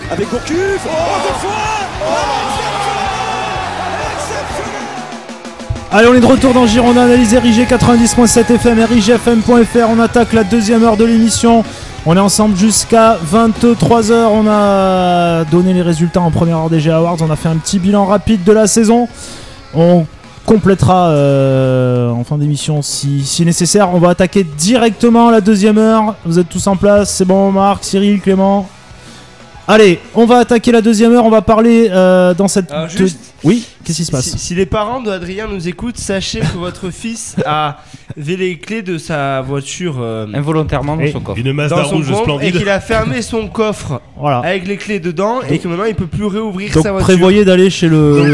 avec Gourcuff. Deux fois. Allez, on est de retour dans Girondin Analyse RIG 90.7 FM, RIGFM.fr. On attaque la deuxième heure de l'émission. On est ensemble jusqu'à 23h. On a donné les résultats en première heure des G Awards. On a fait un petit bilan rapide de la saison. On complétera en fin d'émission si nécessaire. On va attaquer directement la deuxième heure. Vous êtes tous en place. C'est bon, Marc, Cyril, Clément. Allez, on va attaquer la deuxième heure. On va parler dans cette... Alors juste, oui, qu'est-ce qui se passe ? Si les parents d'Adrien nous écoutent, sachez que votre fils a les clés de sa voiture involontairement dans son coffre. Une Mazda rouge splendide. Et qu'il a fermé son coffre avec les clés dedans et que maintenant il peut plus réouvrir sa voiture. Prévoyez d'aller chez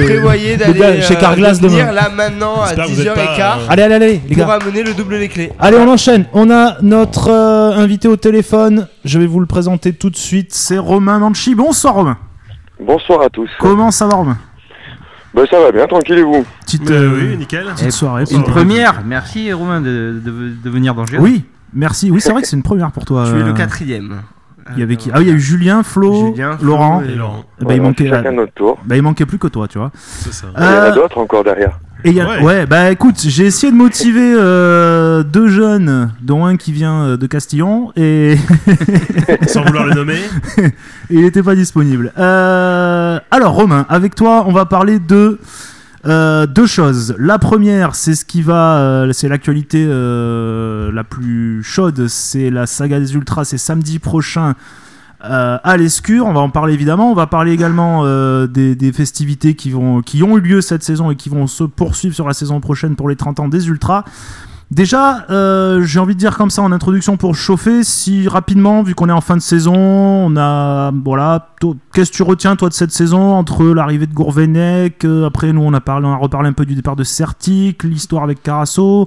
chez Carglass demain. Là maintenant à 10h15. Allez les gars. Pour amener le double des clés. Allez, on enchaîne. On a notre invité au téléphone. Je vais vous le présenter tout de suite. C'est Romain Manchi. Bonsoir Romain. Bonsoir à tous. Comment ça va Romain ? Ça va bien, tranquille et vous ? Oui, nickel. Petite soirée. Une première. Merci Romain de venir dans Girondin. Oui, merci. Oui, c'est vrai que c'est une première pour toi. Tu es le quatrième. Il y avait qui ? Il y a eu Julien, Flo, Laurent. Et Laurent. Il manquait chacun notre tour. Il manquait plus que toi, tu vois. C'est ça. Il y en a d'autres encore derrière. Et écoute, j'ai essayé de motiver deux jeunes, dont un qui vient de Castillon, et sans vouloir le nommer. Et il n'était pas disponible. Alors Romain, avec toi, on va parler de deux choses. La première, c'est c'est l'actualité la plus chaude, c'est la saga des Ultras, c'est samedi prochain. À l'Escure, on va en parler évidemment. On va parler également des festivités qui ont eu lieu cette saison et qui vont se poursuivre sur la saison prochaine pour les 30 ans des Ultras. Déjà, j'ai envie de dire comme ça en introduction pour chauffer, si rapidement, vu qu'on est en fin de saison, qu'est-ce que tu retiens toi de cette saison entre l'arrivée de Gourvenec, après nous on a reparlé un peu du départ de Certic, l'histoire avec Carasso,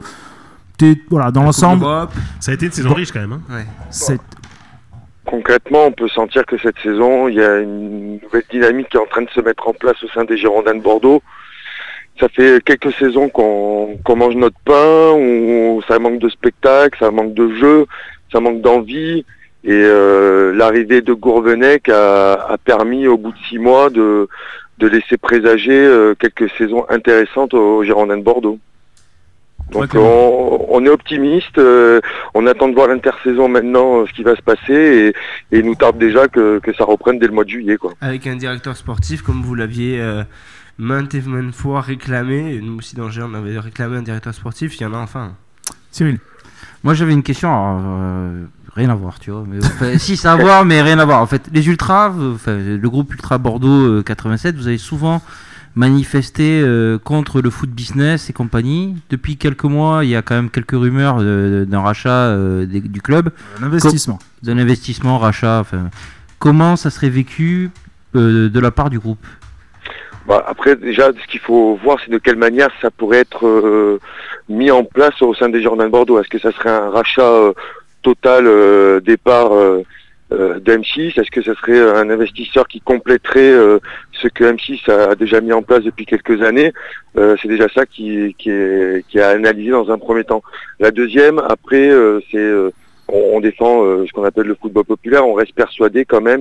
dans l'ensemble. Ça a été une saison riche quand même. Hein. Ouais. Concrètement, on peut sentir que cette saison, il y a une nouvelle dynamique qui est en train de se mettre en place au sein des Girondins de Bordeaux. Ça fait quelques saisons qu'on mange notre pain, où ça manque de spectacle, ça manque de jeu, ça manque d'envie. Et l'arrivée de Gourvenec a permis, au bout de 6 mois, de laisser présager quelques saisons intéressantes aux Girondins de Bordeaux. Donc on est optimiste, on attend de voir l'intersaison maintenant, ce qui va se passer, et il nous tarde déjà que ça reprenne dès le mois de juillet, quoi. Avec un directeur sportif, comme vous l'aviez maintes et maintes fois réclamé, et nous aussi dans Géant, on avait réclamé un directeur sportif, il y en a enfin. Cyril. Moi j'avais une question, rien à voir, tu vois. Mais, si, ça a à voir, mais rien à voir. En fait, les Ultras, le groupe Ultra Bordeaux 87, vous avez souvent manifesté contre le foot business et compagnie. Depuis quelques mois, il y a quand même quelques rumeurs d'un rachat du club. D'un investissement, rachat. Comment ça serait vécu de la part du groupe ? Après, déjà, ce qu'il faut voir, c'est de quelle manière ça pourrait être mis en place au sein des Girondins de Bordeaux. Est-ce que ça serait un rachat total départ d'M6? Est-ce que ça serait un investisseur qui compléterait ce que M6 a déjà mis en place depuis quelques années? C'est déjà ça qui est à analyser dans un premier temps. La deuxième, après, c'est on défend ce qu'on appelle le football populaire. On reste persuadé quand même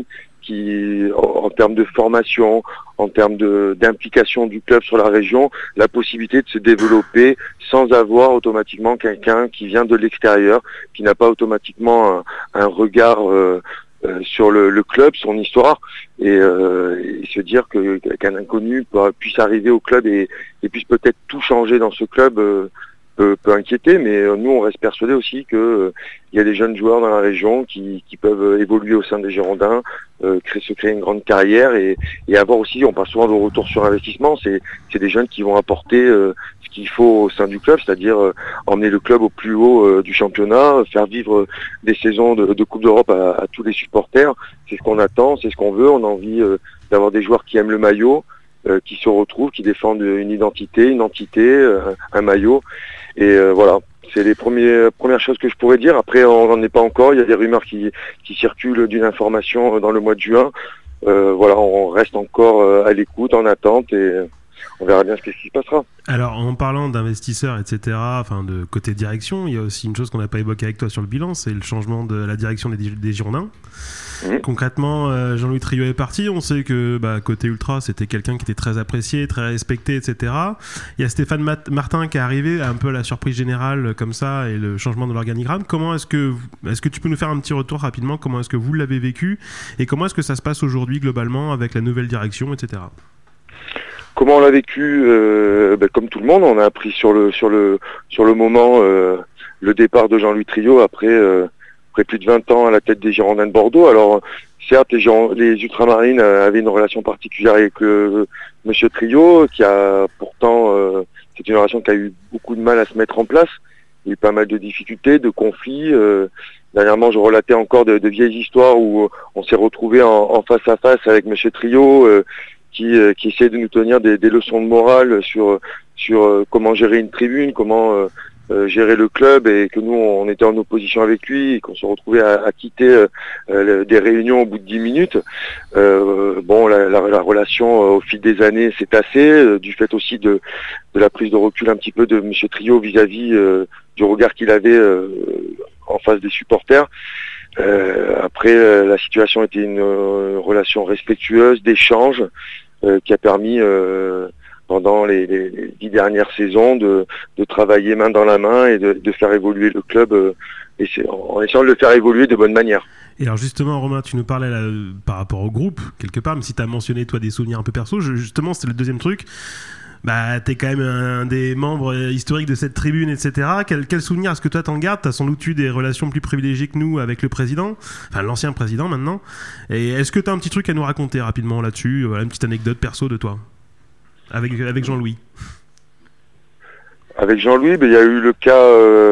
en termes de formation, en termes d'implication du club sur la région, la possibilité de se développer sans avoir automatiquement quelqu'un qui vient de l'extérieur, qui n'a pas automatiquement un regard sur le club, son histoire, et se dire qu'un inconnu puisse arriver au club et puisse peut-être tout changer dans ce club peut inquiéter, mais nous on reste persuadés aussi que il y a des jeunes joueurs dans la région qui peuvent évoluer au sein des Girondins, se créer une grande carrière et avoir aussi, on parle souvent de retour sur investissement, c'est des jeunes qui vont apporter ce qu'il faut au sein du club, c'est-à-dire emmener le club au plus haut du championnat, faire vivre des saisons de Coupe d'Europe à tous les supporters. C'est ce qu'on attend, c'est ce qu'on veut. On a envie d'avoir des joueurs qui aiment le maillot, qui se retrouvent, qui défendent une identité, un maillot. Et voilà, c'est les premières choses que je pourrais dire. Après, on n'en est pas encore. Il y a des rumeurs qui circulent d'une information dans le mois de juin. Voilà, on reste encore à l'écoute, en attente, et on verra bien ce qui se passera. Alors, en parlant d'investisseurs, etc., enfin de côté direction, il y a aussi une chose qu'on n'a pas évoquée avec toi sur le bilan, c'est le changement de la direction des Girondins. Concrètement, Jean-Louis Trio est parti. On sait que côté Ultra, c'était quelqu'un qui était très apprécié, très respecté, etc. Il y a Stéphane Martin qui est arrivé, un peu à la surprise générale comme ça, et le changement de l'organigramme. Comment est-ce que tu peux nous faire un petit retour rapidement? Comment est-ce que vous l'avez vécu et comment est-ce que ça se passe aujourd'hui globalement avec la nouvelle direction, etc. Comment on l'a vécu? Comme tout le monde, on a appris sur le moment le départ de Jean-Louis Trio après plus de 20 ans à la tête des Girondins de Bordeaux. Alors certes, les Ultramarines avaient une relation particulière avec Monsieur Trio, qui a pourtant c'est une relation qui a eu beaucoup de mal à se mettre en place. Il y a eu pas mal de difficultés, de conflits. Dernièrement, je relatais encore de vieilles histoires où on s'est retrouvé en face à face avec Monsieur Trio, qui essayait de nous tenir des leçons de morale sur comment gérer une tribune, comment gérer le club, et que nous on était en opposition avec lui et qu'on se retrouvait à quitter des réunions au bout de 10 minutes. La relation au fil des années s'est tassée, du fait aussi de la prise de recul un petit peu de Monsieur Trio vis-à-vis du regard qu'il avait en face des supporters. Après, la situation était une relation respectueuse, d'échange, qui a permis pendant les 10 dernières saisons de travailler main dans la main et de faire évoluer le club en essayant de le faire évoluer de bonne manière. Et alors justement, Romain, tu nous parlais là, par rapport au groupe, quelque part, même si tu as mentionné toi des souvenirs un peu perso, justement c'était le deuxième truc. T'es quand même un des membres historiques de cette tribune, etc. Quel souvenir est-ce que toi t'en gardes? T'as sans doute eu des relations plus privilégiées que nous avec le président, enfin l'ancien président maintenant. Et est-ce que t'as un petit truc à nous raconter rapidement là-dessus? Voilà, une petite anecdote perso de toi avec Jean-Louis. Avec Jean-Louis, il y a eu le cas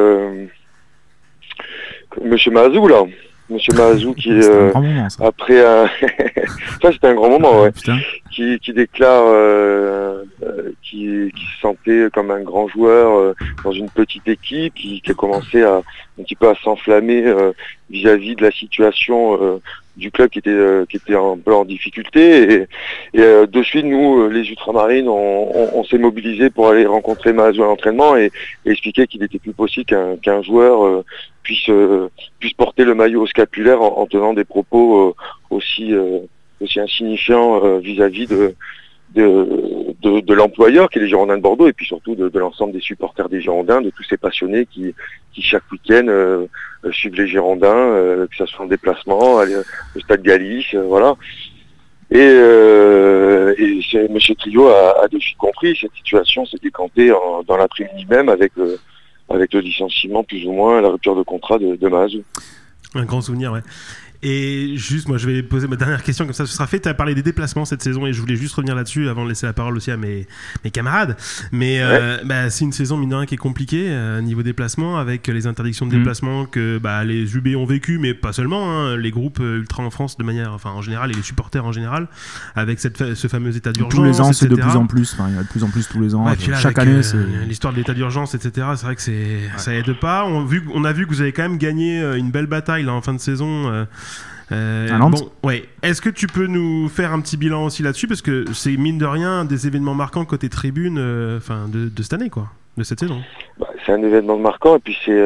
Monsieur Mazou là. Monsieur Mazou qui c'était un grand moment, ça. Après ça c'était un grand moment, ouais. Qui déclare qui se sentait comme un grand joueur dans une petite équipe, qui a commencé un petit peu à s'enflammer vis-à-vis de la situation du club qui était un peu en difficulté, et de suite nous les Ultramarines on s'est mobilisés pour aller rencontrer Mazou à l'entraînement et expliquer qu'il était plus possible qu'un joueur puisse porter le maillot scapulaire en tenant des propos aussi insignifiants vis-à-vis de l'employeur qui est les Girondins de Bordeaux, et puis surtout de l'ensemble des supporters des Girondins, de tous ces passionnés qui chaque week-end suivent les Girondins, que ce soit en déplacement, aller au Stade Galice, voilà. Et Monsieur Trio a de suite compris cette situation, s'est décanté dans l'après-midi même avec le licenciement plus ou moins, la rupture de contrat de Mazou. Un grand souvenir, ouais. Et juste, moi je vais poser ma dernière question, comme ça ce sera fait. Tu as parlé des déplacements cette saison et je voulais juste revenir là-dessus avant de laisser la parole aussi à mes camarades. Mais c'est une saison mine de rien qui est compliquée niveau déplacement, avec les interdictions de déplacement que les UB ont vécu, mais pas seulement, les groupes ultra en France de manière, en général, et les supporters en général, avec ce fameux état d'urgence. Tous les ans, etc. c'est de plus en plus. Il y a de plus en plus tous les ans. Ouais, chaque année, c'est l'histoire de l'état d'urgence, etc. C'est vrai que ça aide pas. On a vu que vous avez quand même gagné une belle bataille là en fin de saison. Est-ce que tu peux nous faire un petit bilan aussi là-dessus, parce que c'est mine de rien des événements marquants côté tribune, de cette année, quoi, de cette saison. C'est un événement marquant, et puis c'est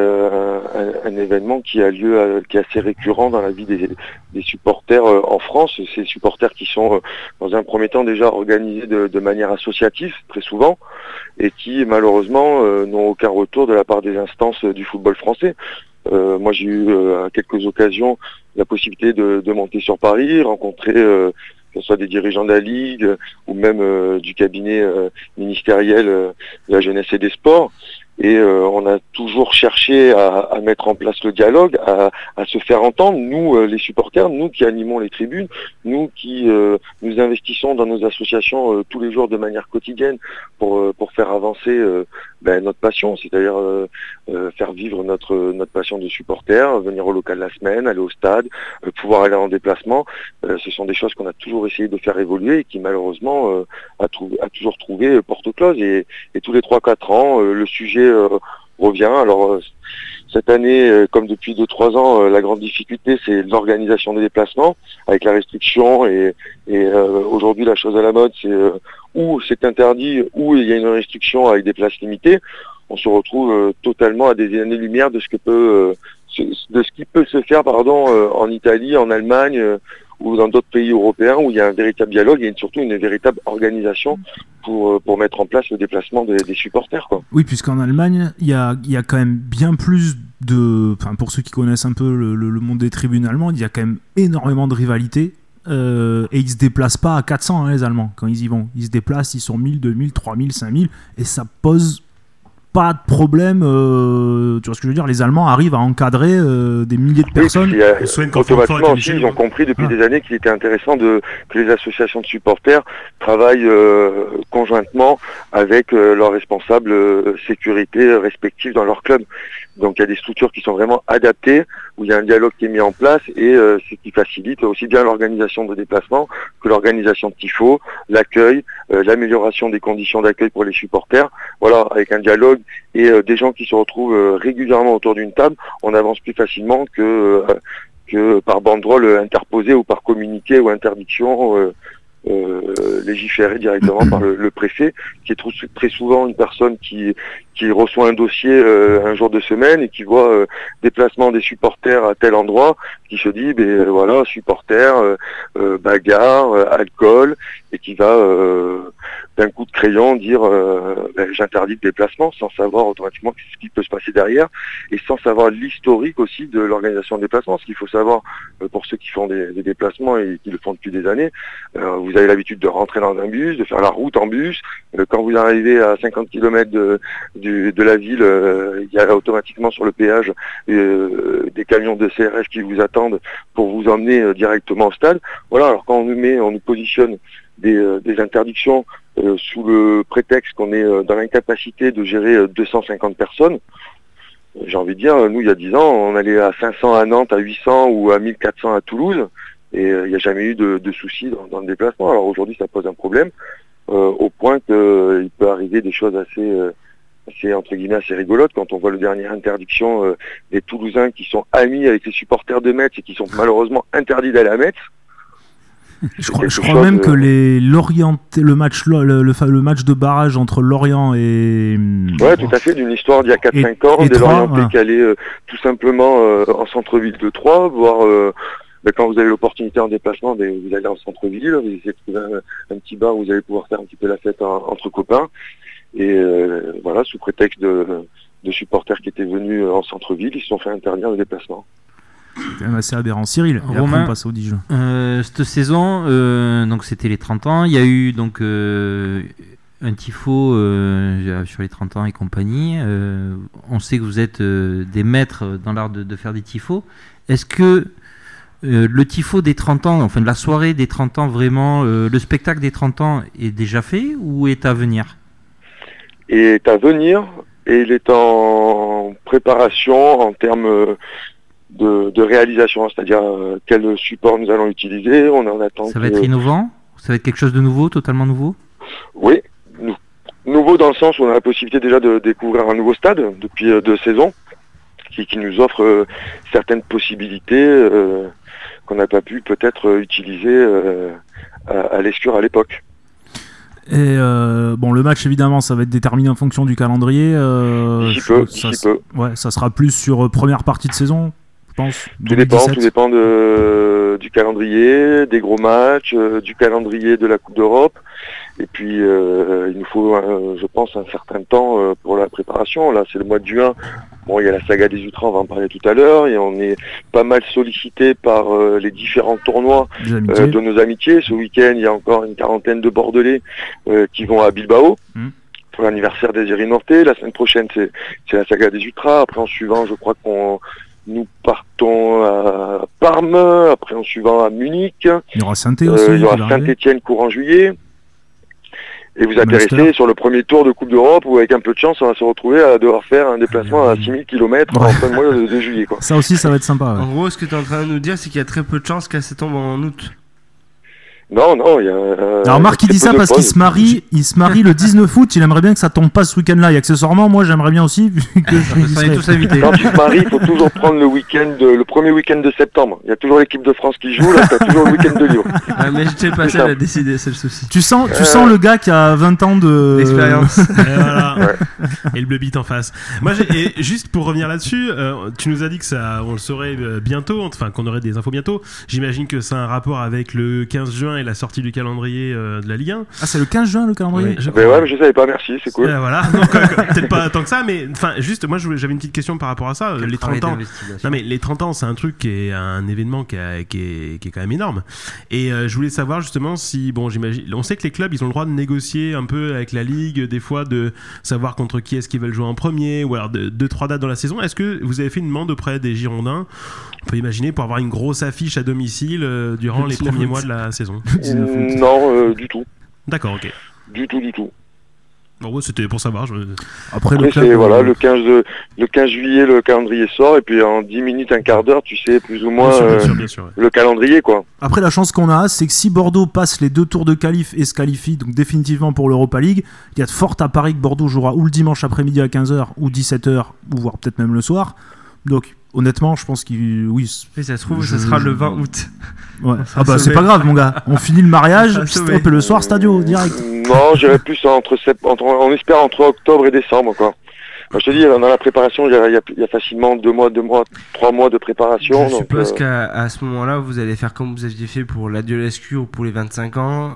un événement qui a lieu, qui est assez récurrent dans la vie des supporters en France. Ces supporters qui sont dans un premier temps déjà organisés de manière associative très souvent, et qui malheureusement n'ont aucun retour de la part des instances du football français. Moi j'ai eu à quelques occasions la possibilité de monter sur Paris, rencontrer que ce soit des dirigeants de la Ligue ou même du cabinet ministériel de la jeunesse et des sports. Et on a toujours cherché à mettre en place le dialogue, à se faire entendre, nous les supporters, nous qui animons les tribunes, nous qui nous investissons dans nos associations tous les jours de manière quotidienne pour faire avancer notre passion, c'est-à-dire faire vivre notre passion de supporter, venir au local la semaine, aller au stade, pouvoir aller en déplacement. Ce sont des choses qu'on a toujours essayé de faire évoluer et qui malheureusement a toujours trouvé porte close, et tous les 3-4 ans le sujet revient. Alors cette année, comme depuis 2-3 ans, la grande difficulté c'est l'organisation des déplacements avec la restriction, et aujourd'hui la chose à la mode c'est où c'est interdit, où il y a une restriction avec des places limitées. On se retrouve totalement à des années-lumière de ce que peut de ce qui peut se faire en Italie, en Allemagne ou dans d'autres pays européens où il y a un véritable dialogue et surtout une véritable organisation pour mettre en place le déplacement des supporters, quoi. Oui, puisqu'en Allemagne, il y a quand même bien plus de... Enfin, pour ceux qui connaissent un peu le monde des tribunes allemandes, il y a quand même énormément de rivalité. Et ils se déplacent pas à 400, hein, les Allemands, quand ils y vont. Ils se déplacent, ils sont 1000, 2000, 3000, 5000, et ça pose pas de problème. Tu vois ce que je veux dire? Les Allemands arrivent à encadrer des milliers de personnes. Automatiquement aussi, ils ont compris depuis des années qu'il était intéressant que les associations de supporters travaillent conjointement avec leurs responsables sécurité respectifs dans leur club. Donc il y a des structures qui sont vraiment adaptées, où il y a un dialogue qui est mis en place et ce qui facilite aussi bien l'organisation de déplacements que l'organisation de tifos, l'accueil, l'amélioration des conditions d'accueil pour les supporters. Voilà, avec un dialogue et des gens qui se retrouvent régulièrement autour d'une table, on avance plus facilement que par banderole interposée ou par communiqué ou interdiction légiférée directement par le préfet, qui est très souvent une personne qui reçoit un dossier un jour de semaine et qui voit déplacement des supporters à tel endroit, qui se dit voilà, supporters, bagarre, alcool, et qui va d'un coup de crayon dire j'interdis le déplacement, sans savoir automatiquement ce qui peut se passer derrière et sans savoir l'historique aussi de l'organisation de déplacement. Ce qu'il faut savoir pour ceux qui font des déplacements et qui le font depuis des années, vous avez l'habitude de rentrer dans un bus, de faire la route en bus. Quand vous arrivez à 50 km de la ville, il y a automatiquement sur le péage des camions de CRS qui vous attendent pour vous emmener directement au stade. Voilà, alors quand on nous positionne des interdictions sous le prétexte qu'on est dans l'incapacité de gérer 250 personnes, j'ai envie de dire, nous il y a 10 ans, on allait à 500 à Nantes, à 800 ou à 1400 à Toulouse, et il n'y a jamais eu de soucis dans le déplacement. Alors aujourd'hui ça pose un problème, au point qu'il peut arriver des choses assez entre guillemets assez rigolotes quand on voit le dernière interdiction des Toulousains qui sont amis avec les supporters de Metz et qui sont malheureusement interdits d'aller à Metz. Je crois même que le match de barrage entre Lorient et... Ouais, tout à fait, d'une histoire d'il y a 4-5 ans, des Lorientais qui allaient tout simplement en centre-ville de Troyes, voire quand vous avez l'opportunité en déplacement, vous allez en centre-ville, vous essayez de trouver un petit bar où vous allez pouvoir faire un petit peu la fête entre copains. Et voilà, sous prétexte de supporters qui étaient venus en centre-ville, ils se sont fait interdire le déplacement. C'est quand même assez aberrant. Cyril, et Romain, après on passe au Dijon. Cette saison, donc c'était les 30 ans, il y a eu donc un tifo sur les 30 ans et compagnie. On sait que vous êtes des maîtres dans l'art de faire des tifos. Est-ce que le tifo des 30 ans, enfin de la soirée des 30 ans, vraiment, le spectacle des 30 ans est déjà fait ou est à venir? Est à venir, et il est en préparation en termes de réalisation, c'est-à-dire quel support nous allons utiliser. On en attend. Ça va être innovant? Ça va être quelque chose de nouveau, totalement nouveau? Oui, nouveau dans le sens où on a la possibilité déjà de découvrir un nouveau stade depuis 2 saisons, qui nous offre certaines possibilités qu'on n'a pas pu peut-être utiliser à l'Escure à l'époque. Et le match évidemment ça va être déterminé en fonction du calendrier. D'ici peu. Ouais, ça sera plus sur première partie de saison, je pense. Tout dépend du calendrier, des gros matchs, du calendrier de la Coupe d'Europe. Et puis il nous faut, je pense, un certain temps pour la préparation. Là, c'est le mois de juin. Bon, il y a la saga des Ultras, on va en parler tout à l'heure, et on est pas mal sollicité par les différents tournois de nos amitiés. Ce week-end, il y a encore une quarantaine de Bordelais qui vont à Bilbao pour l'anniversaire des Irinorte. La semaine prochaine, c'est la saga des Ultras. Après, en suivant, je crois nous partons à Parme. Après, en suivant à Munich. Il y aura Saint-Étienne aussi. Il y aura Saint-Étienne courant juillet. Et vous intéressez sur le premier tour de Coupe d'Europe où avec un peu de chance on va se retrouver à devoir faire un déplacement à 6000 km en fin de mois de juillet, quoi. Ça aussi ça va être sympa. Ouais. En gros, ce que tu es en train de nous dire, c'est qu'il y a très peu de chances qu'elle se tombe en août. Non, il y a. Alors Marc, il très dit peu ça de parce qu'il pauses. se marie le 19 août. Il aimerait bien que ça tombe pas ce week-end-là. Et accessoirement, moi, j'aimerais bien aussi, vu que je On est serai- tous invités. Quand tu te maries, il faut toujours prendre le premier week-end de septembre. Il y a toujours l'équipe de France qui joue, là, t'as toujours le week-end de Lyon. Ah, mais je t'ai pas C'est seul ça. à décider, c'est le souci. Tu sens le gars qui a 20 ans L'expérience. Et voilà. Ouais. Et le bleu bit en face. Moi, et juste pour revenir là-dessus, tu nous as dit que ça, on le saurait bientôt, enfin qu'on aurait des infos bientôt. J'imagine que ça a un rapport avec le 15 juin et la sortie du calendrier de la Ligue 1. Ah, c'est le 15 juin le calendrier. Oui. Je Mais ouais, mais je savais pas, merci, c'est cool. Voilà. Donc, peut-être pas tant que ça, mais enfin, juste, moi, j'avais une petite question par rapport à ça. Quel Les travail 30 ans. d'investigation. Non mais les 30 ans c'est un truc qui est un événement qui est quand même énorme et je voulais savoir justement si bon j'imagine on sait que les clubs ils ont le droit de négocier un peu avec la ligue des fois de savoir contre qui est-ce qu'ils veulent jouer en premier ou alors de 2-3 dates dans la saison. Est-ce que vous avez fait une demande auprès des Girondins, on peut imaginer, pour avoir une grosse affiche à domicile durant les premiers mois de la saison? Non, du tout. D'accord, ok. Du tout. Bon, ouais, c'était pour savoir. Après le Après, club, c'est voilà, le 15 juillet, le calendrier sort, et puis en 10 minutes, un quart d'heure, tu sais plus ou moins Bien sûr, ouais. le calendrier, quoi. Après, la chance qu'on a, c'est que si Bordeaux passe les 2 tours de qualif et se qualifie donc définitivement pour l'Europa League, il y a de fortes à Paris que Bordeaux jouera ou le dimanche après-midi à 15h ou 17h, ou voire peut-être même le soir. Donc, honnêtement, je pense qu'il. Oui. Et ça se trouve, ça sera le 20 août. Ouais. sera Ah bah, c'est sauvé. pas grave, mon gars. On finit le mariage, On sera sauvé. hop, et le soir, stadio, direct. Non, j'irais plus on espère entre octobre et décembre, quoi. Moi, je te dis, dans la préparation, il y a facilement 2 mois, 3 mois de préparation. Je donc, suppose qu'à ce moment-là, vous allez faire comme vous aviez fait pour la LSQ ou pour les 25 ans,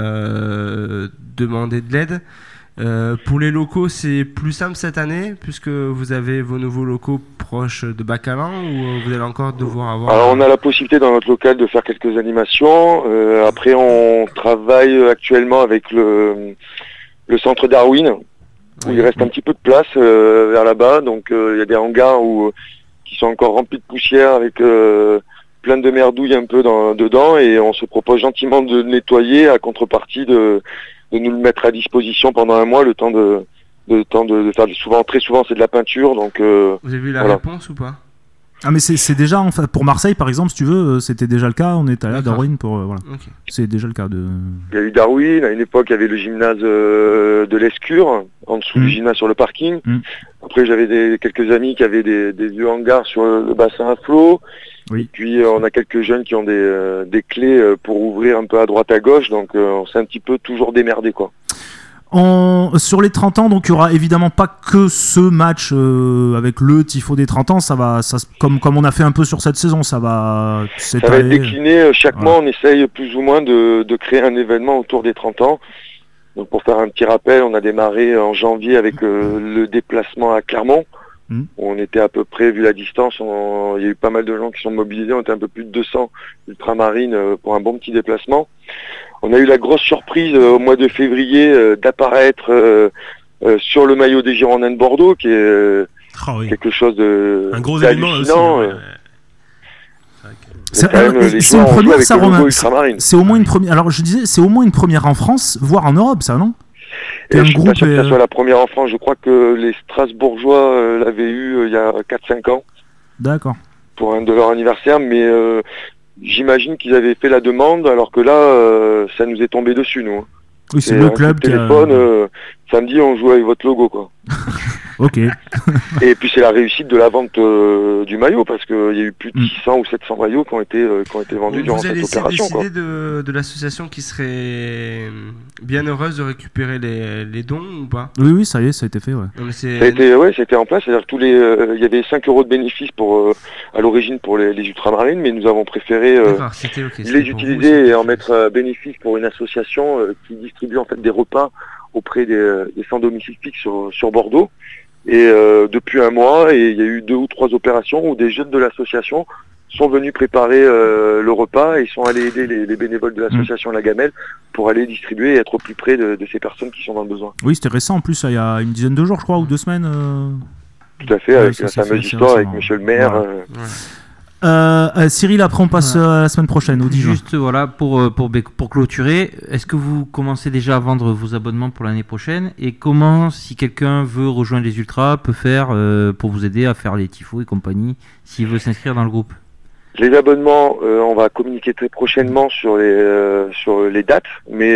demander de l'aide. Pour les locaux, c'est plus simple cette année, puisque vous avez vos nouveaux locaux proches de Bacalan, ou vous allez encore devoir avoir... Alors, on a la possibilité dans notre local de faire quelques animations. Après, on travaille actuellement avec le centre Darwin, où il reste un petit peu de place vers là-bas. Donc, il y a des hangars qui sont encore remplis de poussière avec plein de merdouilles un peu dedans, et on se propose gentiment de nettoyer à contrepartie de nous le mettre à disposition pendant un mois, le temps de faire très souvent c'est de la peinture, donc Vous avez vu la voilà. réponse ou pas? Ah, mais c'est déjà, enfin, pour Marseille, par exemple, si tu veux, c'était déjà le cas. On est allé à D'accord. Darwin pour. Voilà. Ok. C'est déjà le cas de. il y a eu Darwin, à une époque il y avait le gymnase de l'Escure, en dessous du gymnase sur le parking. Après j'avais quelques amis qui avaient des vieux hangars sur le bassin à flot. Oui. Et puis on a quelques jeunes qui ont des clés pour ouvrir un peu à droite à gauche, donc on s'est un petit peu toujours démerdé, quoi. Sur les 30 ans, donc il y aura évidemment pas que ce match avec le tifo des 30 ans. Ça va, comme on a fait un peu sur cette saison, ça va Ça va être décliné. Chaque mois, on essaye plus ou moins de créer un événement autour des 30 ans. Donc pour faire un petit rappel, on a démarré en janvier avec le déplacement à Clermont. Où on était à peu près, vu la distance, il y a eu pas mal de gens qui sont mobilisés, on était un peu plus de 200 ultramarines pour un bon petit déplacement. On a eu la grosse surprise au mois de février d'apparaître sur le maillot des Girondins de Bordeaux, qui est quelque chose de un gros événement aussi. C'est quand même, les une joueurs ont joué première, avec ça, le logo Romain. ultramarine. C'est au moins une première. Alors je disais, c'est au moins une première en France, voire en Europe, ça, non? Et je suis pas sûr que ça soit la première en France. Je crois que les Strasbourgeois l'avaient eu il y a 4-5 ans. D'accord. Pour un de leur anniversaire, mais j'imagine qu'ils avaient fait la demande, alors que là, ça nous est tombé dessus, nous. Oui, c'est le club qui téléphone, samedi, on joue avec votre logo, quoi. Ok. Et puis c'est la réussite de la vente du maillot, parce qu'il y a eu plus de 600 ou 700 maillots qui ont été vendus durant cette opération. Vous avez décidé de l'association qui serait bien heureuse de récupérer les dons ou pas? Oui, ça y est, ça a été fait, ouais. Non, mais ça a été en place, c'est-à-dire que il y avait 5 euros de bénéfices à l'origine pour les ultramarines, mais nous avons préféré les utiliser et en mettre bénéfice pour une association qui distribue en fait des repas auprès des sans domicile fixe sur Bordeaux. Et depuis un mois, il y a eu 2 ou 3 opérations où des jeunes de l'association sont venus préparer le repas et ils sont allés aider les bénévoles de l'association La Gamelle pour aller distribuer et être au plus près de ces personnes qui sont dans le besoin. Oui, c'était récent en plus, il y a une dizaine de jours, je crois, ou 2 semaines. Tout à fait, avec la fameuse histoire avec monsieur le maire. Cyril, après on passe à la semaine prochaine, au 10 juin. Juste voilà, pour clôturer, est-ce que vous commencez déjà à vendre vos abonnements pour l'année prochaine? Et comment, si quelqu'un veut rejoindre les Ultras, peut faire pour vous aider à faire les tifos et compagnie, s'il veut s'inscrire dans le groupe? Les abonnements, on va communiquer très prochainement sur les dates, mais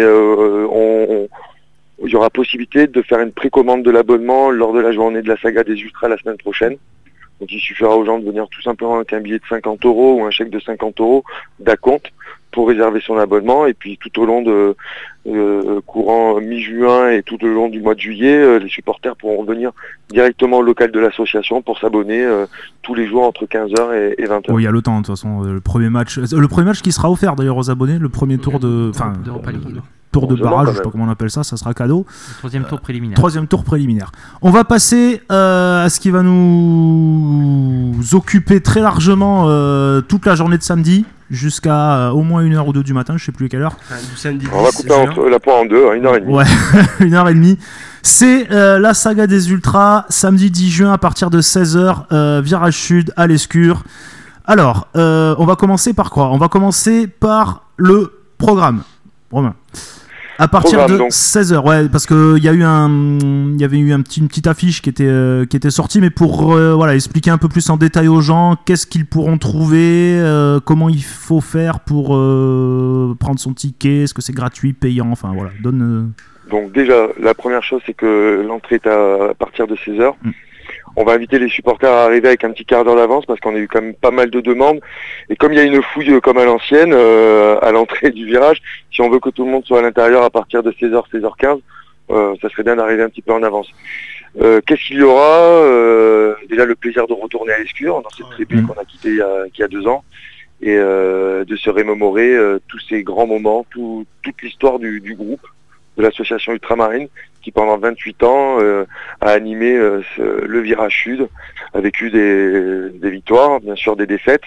il y aura possibilité de faire une précommande de l'abonnement lors de la journée de la saga des Ultras la semaine prochaine. Donc il suffira aux gens de venir tout simplement avec un billet de 50 € ou un chèque de 50 € d'acompte pour réserver son abonnement, et puis tout au long de courant mi-juin et tout au long du mois de juillet, les supporters pourront venir directement au local de l'association pour s'abonner tous les jours entre 15h et 20h. Oui, il y a le temps de toute façon. Le premier match qui sera offert d'ailleurs aux abonnés, le premier tour d'Europa League. Tour de barrage, je sais pas comment on appelle ça sera cadeau. Le troisième tour préliminaire. Troisième tour préliminaire. On va passer à ce qui va nous occuper très largement toute la journée de samedi jusqu'à au moins 1h ou 2 du matin, je sais plus à quelle heure. Samedi 10, on va couper la poire en deux, 1h30. Ouais, 1h30. C'est la saga des Ultras, samedi 10 juin à partir de 16h, virage sud à l'Escure. Alors, on va commencer par quoi ? On va commencer par le programme. Romain. À partir de 16h, ouais, parce que il y avait eu une petite affiche qui était sortie, mais pour expliquer un peu plus en détail aux gens qu'est-ce qu'ils pourront trouver, comment il faut faire pour prendre son ticket, est-ce que c'est gratuit, payant, enfin voilà, donne. Donc déjà, la première chose, c'est que l'entrée est à partir de 16h. On va inviter les supporters à arriver avec un petit quart d'heure d'avance parce qu'on a eu quand même pas mal de demandes. Et comme il y a une fouille comme à l'ancienne, à l'entrée du virage, si on veut que tout le monde soit à l'intérieur à partir de 16h, 16h15, ça serait bien d'arriver un petit peu en avance. Qu'est-ce qu'il y aura déjà le plaisir de retourner à l'Escure, dans cette tribune qu'on a quittée il y a 2 ans, et de se remémorer tous ces grands moments, toute l'histoire du groupe, de l'association ultramarine, qui pendant 28 ans a animé le virage sud, a vécu des victoires, bien sûr des défaites,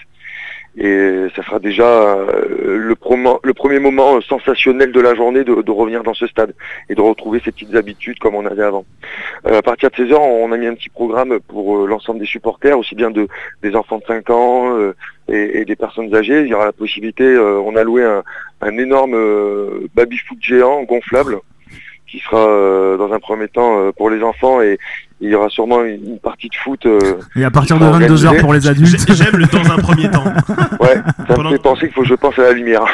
et ça sera déjà le premier moment sensationnel de la journée de revenir dans ce stade et de retrouver ces petites habitudes comme on avait avant. À partir de 16h, on a mis un petit programme pour l'ensemble des supporters, aussi bien des enfants de 5 ans et des personnes âgées. Il y aura la possibilité, on a loué un énorme baby-foot géant gonflable qui sera dans un premier temps pour les enfants, et il y aura sûrement une partie de foot. Et à partir de 22h pour les adultes. J'aime le dans un premier temps. Ouais, ça me fait penser qu'il faut que je pense à la lumière.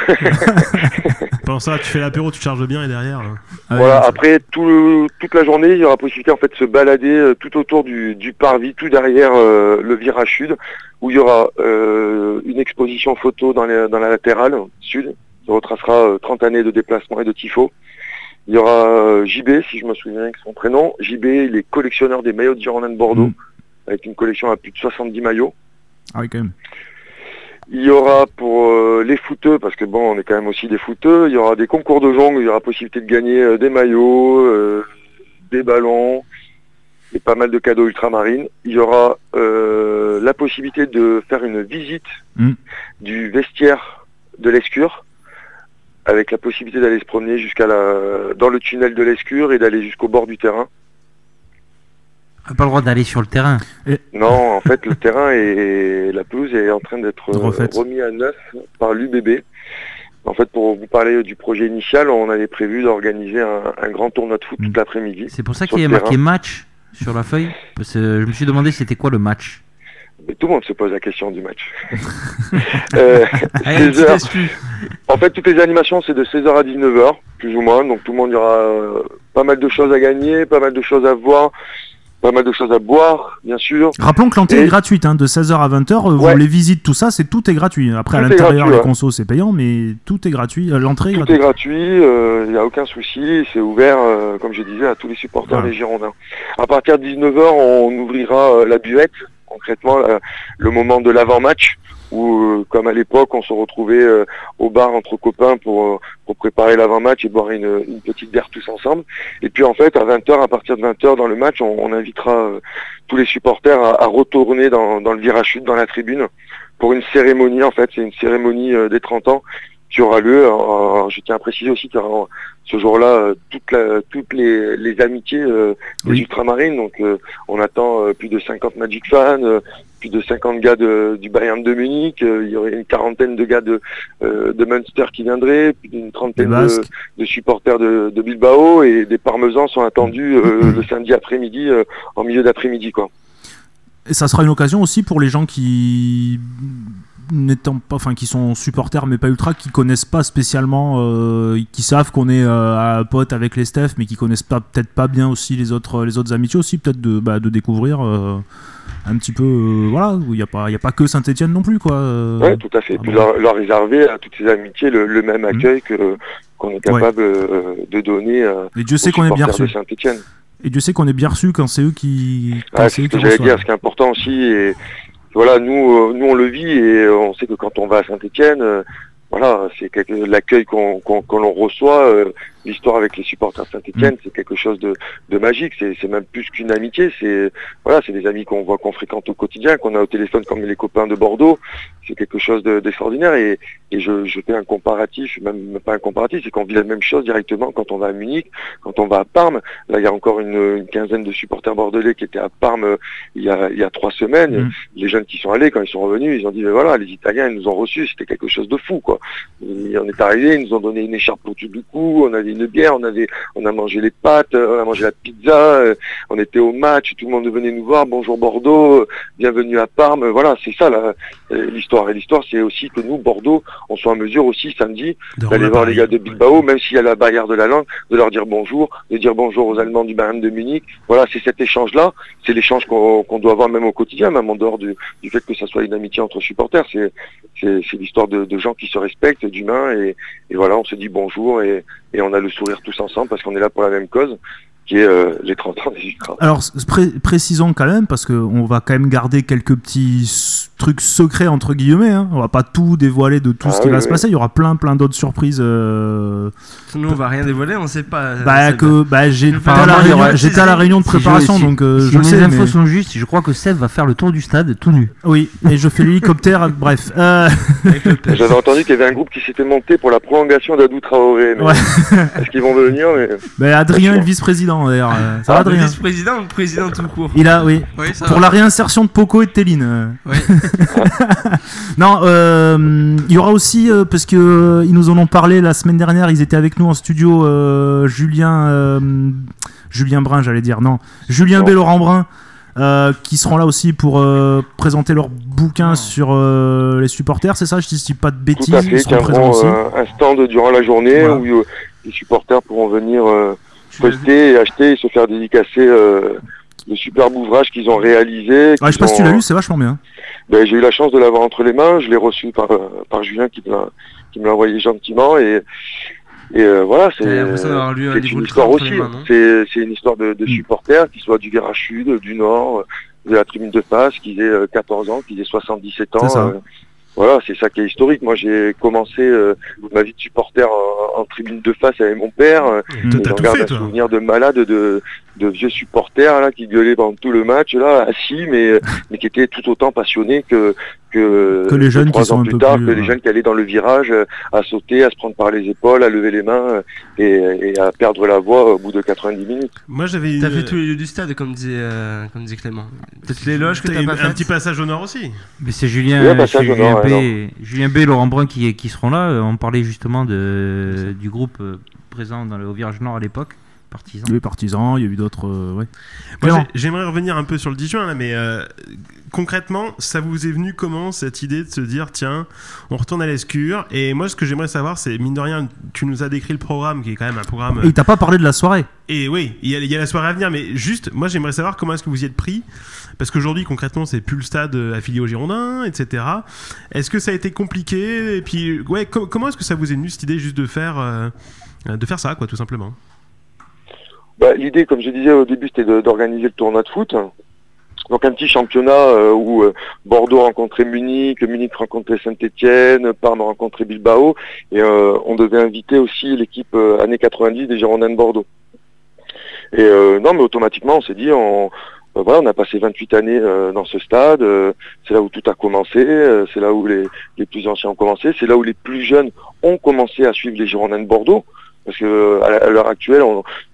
Pendant ça, tu fais l'apéro, tu te charges bien, et derrière. Voilà, après toute la journée, il y aura possibilité en fait de se balader tout autour du parvis, tout derrière le virage sud, où il y aura une exposition photo dans la latérale sud, qui retracera 30 années de déplacement et de tifo. Il y aura JB, si je me souviens de son prénom. JB, il est collectionneur des maillots de Girondins de Bordeaux, avec une collection à plus de 70 maillots. Ah oui, quand même. Il y aura pour les footeux, parce que bon, on est quand même aussi des footeux, il y aura des concours de jongle, il y aura possibilité de gagner des maillots, des ballons, et pas mal de cadeaux ultramarines. Il y aura la possibilité de faire une visite du vestiaire de l'Escure, avec la possibilité d'aller se promener dans le tunnel de l'Escure et d'aller jusqu'au bord du terrain. On n'a pas le droit d'aller sur le terrain. Non, en fait, le terrain et la pelouse est en train d'être remis à neuf par l'UBB. En fait, pour vous parler du projet initial, on avait prévu d'organiser un grand tournoi de foot toute l'après-midi. C'est pour ça qu'il y a marqué match sur la feuille. Parce que je me suis demandé c'était quoi le match. Mais tout le monde se pose la question du match. Allez, 16h. En fait, toutes les animations, c'est de 16h à 19h, plus ou moins. Donc tout le monde, il y aura pas mal de choses à gagner, pas mal de choses à voir, pas mal de choses à boire, bien sûr. Rappelons que l'entrée est gratuite, hein, de 16h à 20h. Vous les visites, tout ça, tout est gratuit. Après, à l'intérieur, les consos, c'est payant, mais tout est gratuit. L'entrée est gratuite. Tout est gratuit, il n'y a aucun souci. C'est ouvert, comme je disais, à tous les supporters des Girondins. À partir de 19h, on ouvrira la buvette. Concrètement, le moment de l'avant-match, où, comme à l'époque, on se retrouvait au bar entre copains pour préparer l'avant-match et boire une petite bière tous ensemble. Et puis en fait, à 20h, à partir de 20h dans le match, on invitera tous les supporters à retourner dans le virage sud, dans la tribune, pour une cérémonie. En fait, c'est une cérémonie des 30 ans qui aura lieu. Je tiens à préciser aussi qu'il y aura ce jour-là toutes les amitiés des ultramarines. Donc on attend plus de 50 Magic fans, plus de 50 gars du Bayern de Munich. Il y aurait une quarantaine de gars de Munster qui viendraient, plus d'une trentaine de supporters de Bilbao, et des parmesans sont attendus le samedi après-midi, en milieu d'après-midi, quoi. Et ça sera une occasion aussi pour les gens qui qui sont supporters mais pas ultra, qui connaissent pas spécialement, qui savent qu'on est potes avec les Steph, mais qui connaissent peut-être pas bien aussi les autres amitiés aussi, peut-être de découvrir un petit peu, voilà, où il y a pas que Saint-Étienne non plus, quoi. Ouais, tout à fait. Et puis leur réserver à toutes ces amitiés le même accueil qu'on est capable de donner et Dieu sait aux qu'on est bien supporters de reçu. Saint-Étienne. Et Dieu sait qu'on est bien reçu quand c'est eux qui. C'est ce que j'allais dire. Ce qui est important aussi, et voilà, nous on le vit et on sait que quand on va à Saint-Étienne, voilà, c'est l'accueil qu'on reçoit. L'histoire avec les supporters de Saint-Étienne, c'est quelque chose de magique. C'est même plus qu'une amitié. C'est des amis qu'on fréquente au quotidien, qu'on a au téléphone comme les copains de Bordeaux. C'est quelque chose d'extraordinaire. Et je fais un comparatif, même pas un comparatif, c'est qu'on vit la même chose directement quand on va à Munich, quand on va à Parme. Là, il y a encore une quinzaine de supporters bordelais qui étaient à Parme il y a 3 semaines. Les jeunes qui sont allés, quand ils sont revenus, ils ont dit, mais voilà, les Italiens, ils nous ont reçus. C'était quelque chose de fou, quoi. On est arrivé, ils nous ont donné une écharpe au-dessus du cou, on avait une bière, on a mangé les pâtes, on a mangé la pizza, on était au match, tout le monde venait nous voir, bonjour Bordeaux, bienvenue à Parme, voilà, c'est ça l'histoire. Et l'histoire, c'est aussi que nous, Bordeaux, on soit en mesure aussi samedi d'aller voir les gars de Bilbao, même s'il y a la barrière de la langue, de leur dire bonjour, de dire bonjour aux Allemands du Bayern de Munich. Voilà, c'est cet échange-là, c'est l'échange qu'on doit avoir même au quotidien, même en dehors du fait que ça soit une amitié entre supporters. C'est l'histoire de gens qui se respectent, d'humains, et voilà, on se dit bonjour et on a le sourire tous ensemble parce qu'on est là pour la même cause, qui est les 30 ans des Ultras. Alors précisons quand même, parce qu'on va quand même garder quelques petits trucs secrets entre guillemets, hein. On va pas tout dévoiler de tout ce qui va se passer, il y aura plein d'autres surprises. Nous on va rien dévoiler, on sait pas. J'étais à la réunion de préparation, donc si je sais. Les infos sont justes, je crois que Seb va faire le tour du stade tout nu. Oui, et je fais l'hélicoptère, bref. J'avais entendu qu'il y avait un groupe qui s'était monté pour la prolongation d'Adou Traoré, mais est-ce qu'ils vont venir, mais... Adrien est le vice-président d'ailleurs. Ça va, Adrien? Le vice-président ou le président tout court? Il a, oui pour la réinsertion de Poco et de Téline. Oui. Non, il y aura aussi, parce que ils nous en ont parlé la semaine dernière, ils étaient avec nous en studio, Julien Brun, j'allais dire, non, Julien B, Laurent Brun, qui seront là aussi pour présenter leur bouquin sur les supporters, c'est ça? Je dis pas de bêtises. Tout à fait, qui auront un stand durant la journée où les supporters pourront venir poster et acheter et se faire dédicacer le superbe ouvrage qu'ils ont réalisé. Je sais pas si tu l'as lu, c'est vachement bien. J'ai eu la chance de l'avoir entre les mains, je l'ai reçu par Julien qui me l'a envoyé gentiment et voilà, c'est une histoire aussi. C'est une histoire de supporters, qui soient du Virage Sud, du Nord, de la tribune de face, qui aient 14 ans, qui aient 77 ans. Voilà, c'est ça qui est historique. Moi, j'ai commencé ma vie de supporter en tribune de face avec mon père. J'en garde un souvenir de malade, de vieux supporters là qui gueulaient pendant tout le match là, assis, mais qui étaient tout autant passionnés que les jeunes 3 qui sont ans un plus peu tard, plus, que les jeunes qui allaient dans le virage, à sauter, à se prendre par les épaules, à lever les mains et à perdre la voix au bout de 90 minutes. Moi, j'avais. T'as fait tous les lieux du stade, comme disait Clément. Peut-être les loges que t'as pas fait. Un petit passage au nord aussi. Mais c'est Julien B, Laurent Brun qui seront là. On parlait justement du groupe présent au Virage Nord à l'époque. Partisans. Les partisans, il y a eu d'autres. Moi, j'aimerais revenir un peu sur le 10 juin, là, mais concrètement, ça vous est venu comment cette idée de se dire tiens, on retourne à l'Escure? Et moi, ce que j'aimerais savoir, c'est mine de rien, tu nous as décrit le programme qui est quand même un programme. Et t'as pas parlé de la soirée. Et oui, il y a la soirée à venir, mais juste, moi, j'aimerais savoir comment est-ce que vous y êtes pris, parce qu'aujourd'hui, concrètement, c'est plus le stade affilié aux Girondins, etc. Est-ce que ça a été compliqué? Et puis, comment est-ce que ça vous est venu cette idée juste de faire ça, quoi, tout simplement? L'idée, comme je disais au début, c'était d'organiser le tournoi de foot. Donc un petit championnat où Bordeaux rencontrait Munich, Munich rencontrait Saint-Étienne, Parme rencontrait Bilbao, et on devait inviter aussi l'équipe années 90 des Girondins de Bordeaux. Et non, mais automatiquement, on s'est dit, on a passé 28 années dans ce stade, c'est là où tout a commencé, c'est là où les plus anciens ont commencé, c'est là où les plus jeunes ont commencé à suivre les Girondins de Bordeaux. Parce que à l'heure actuelle,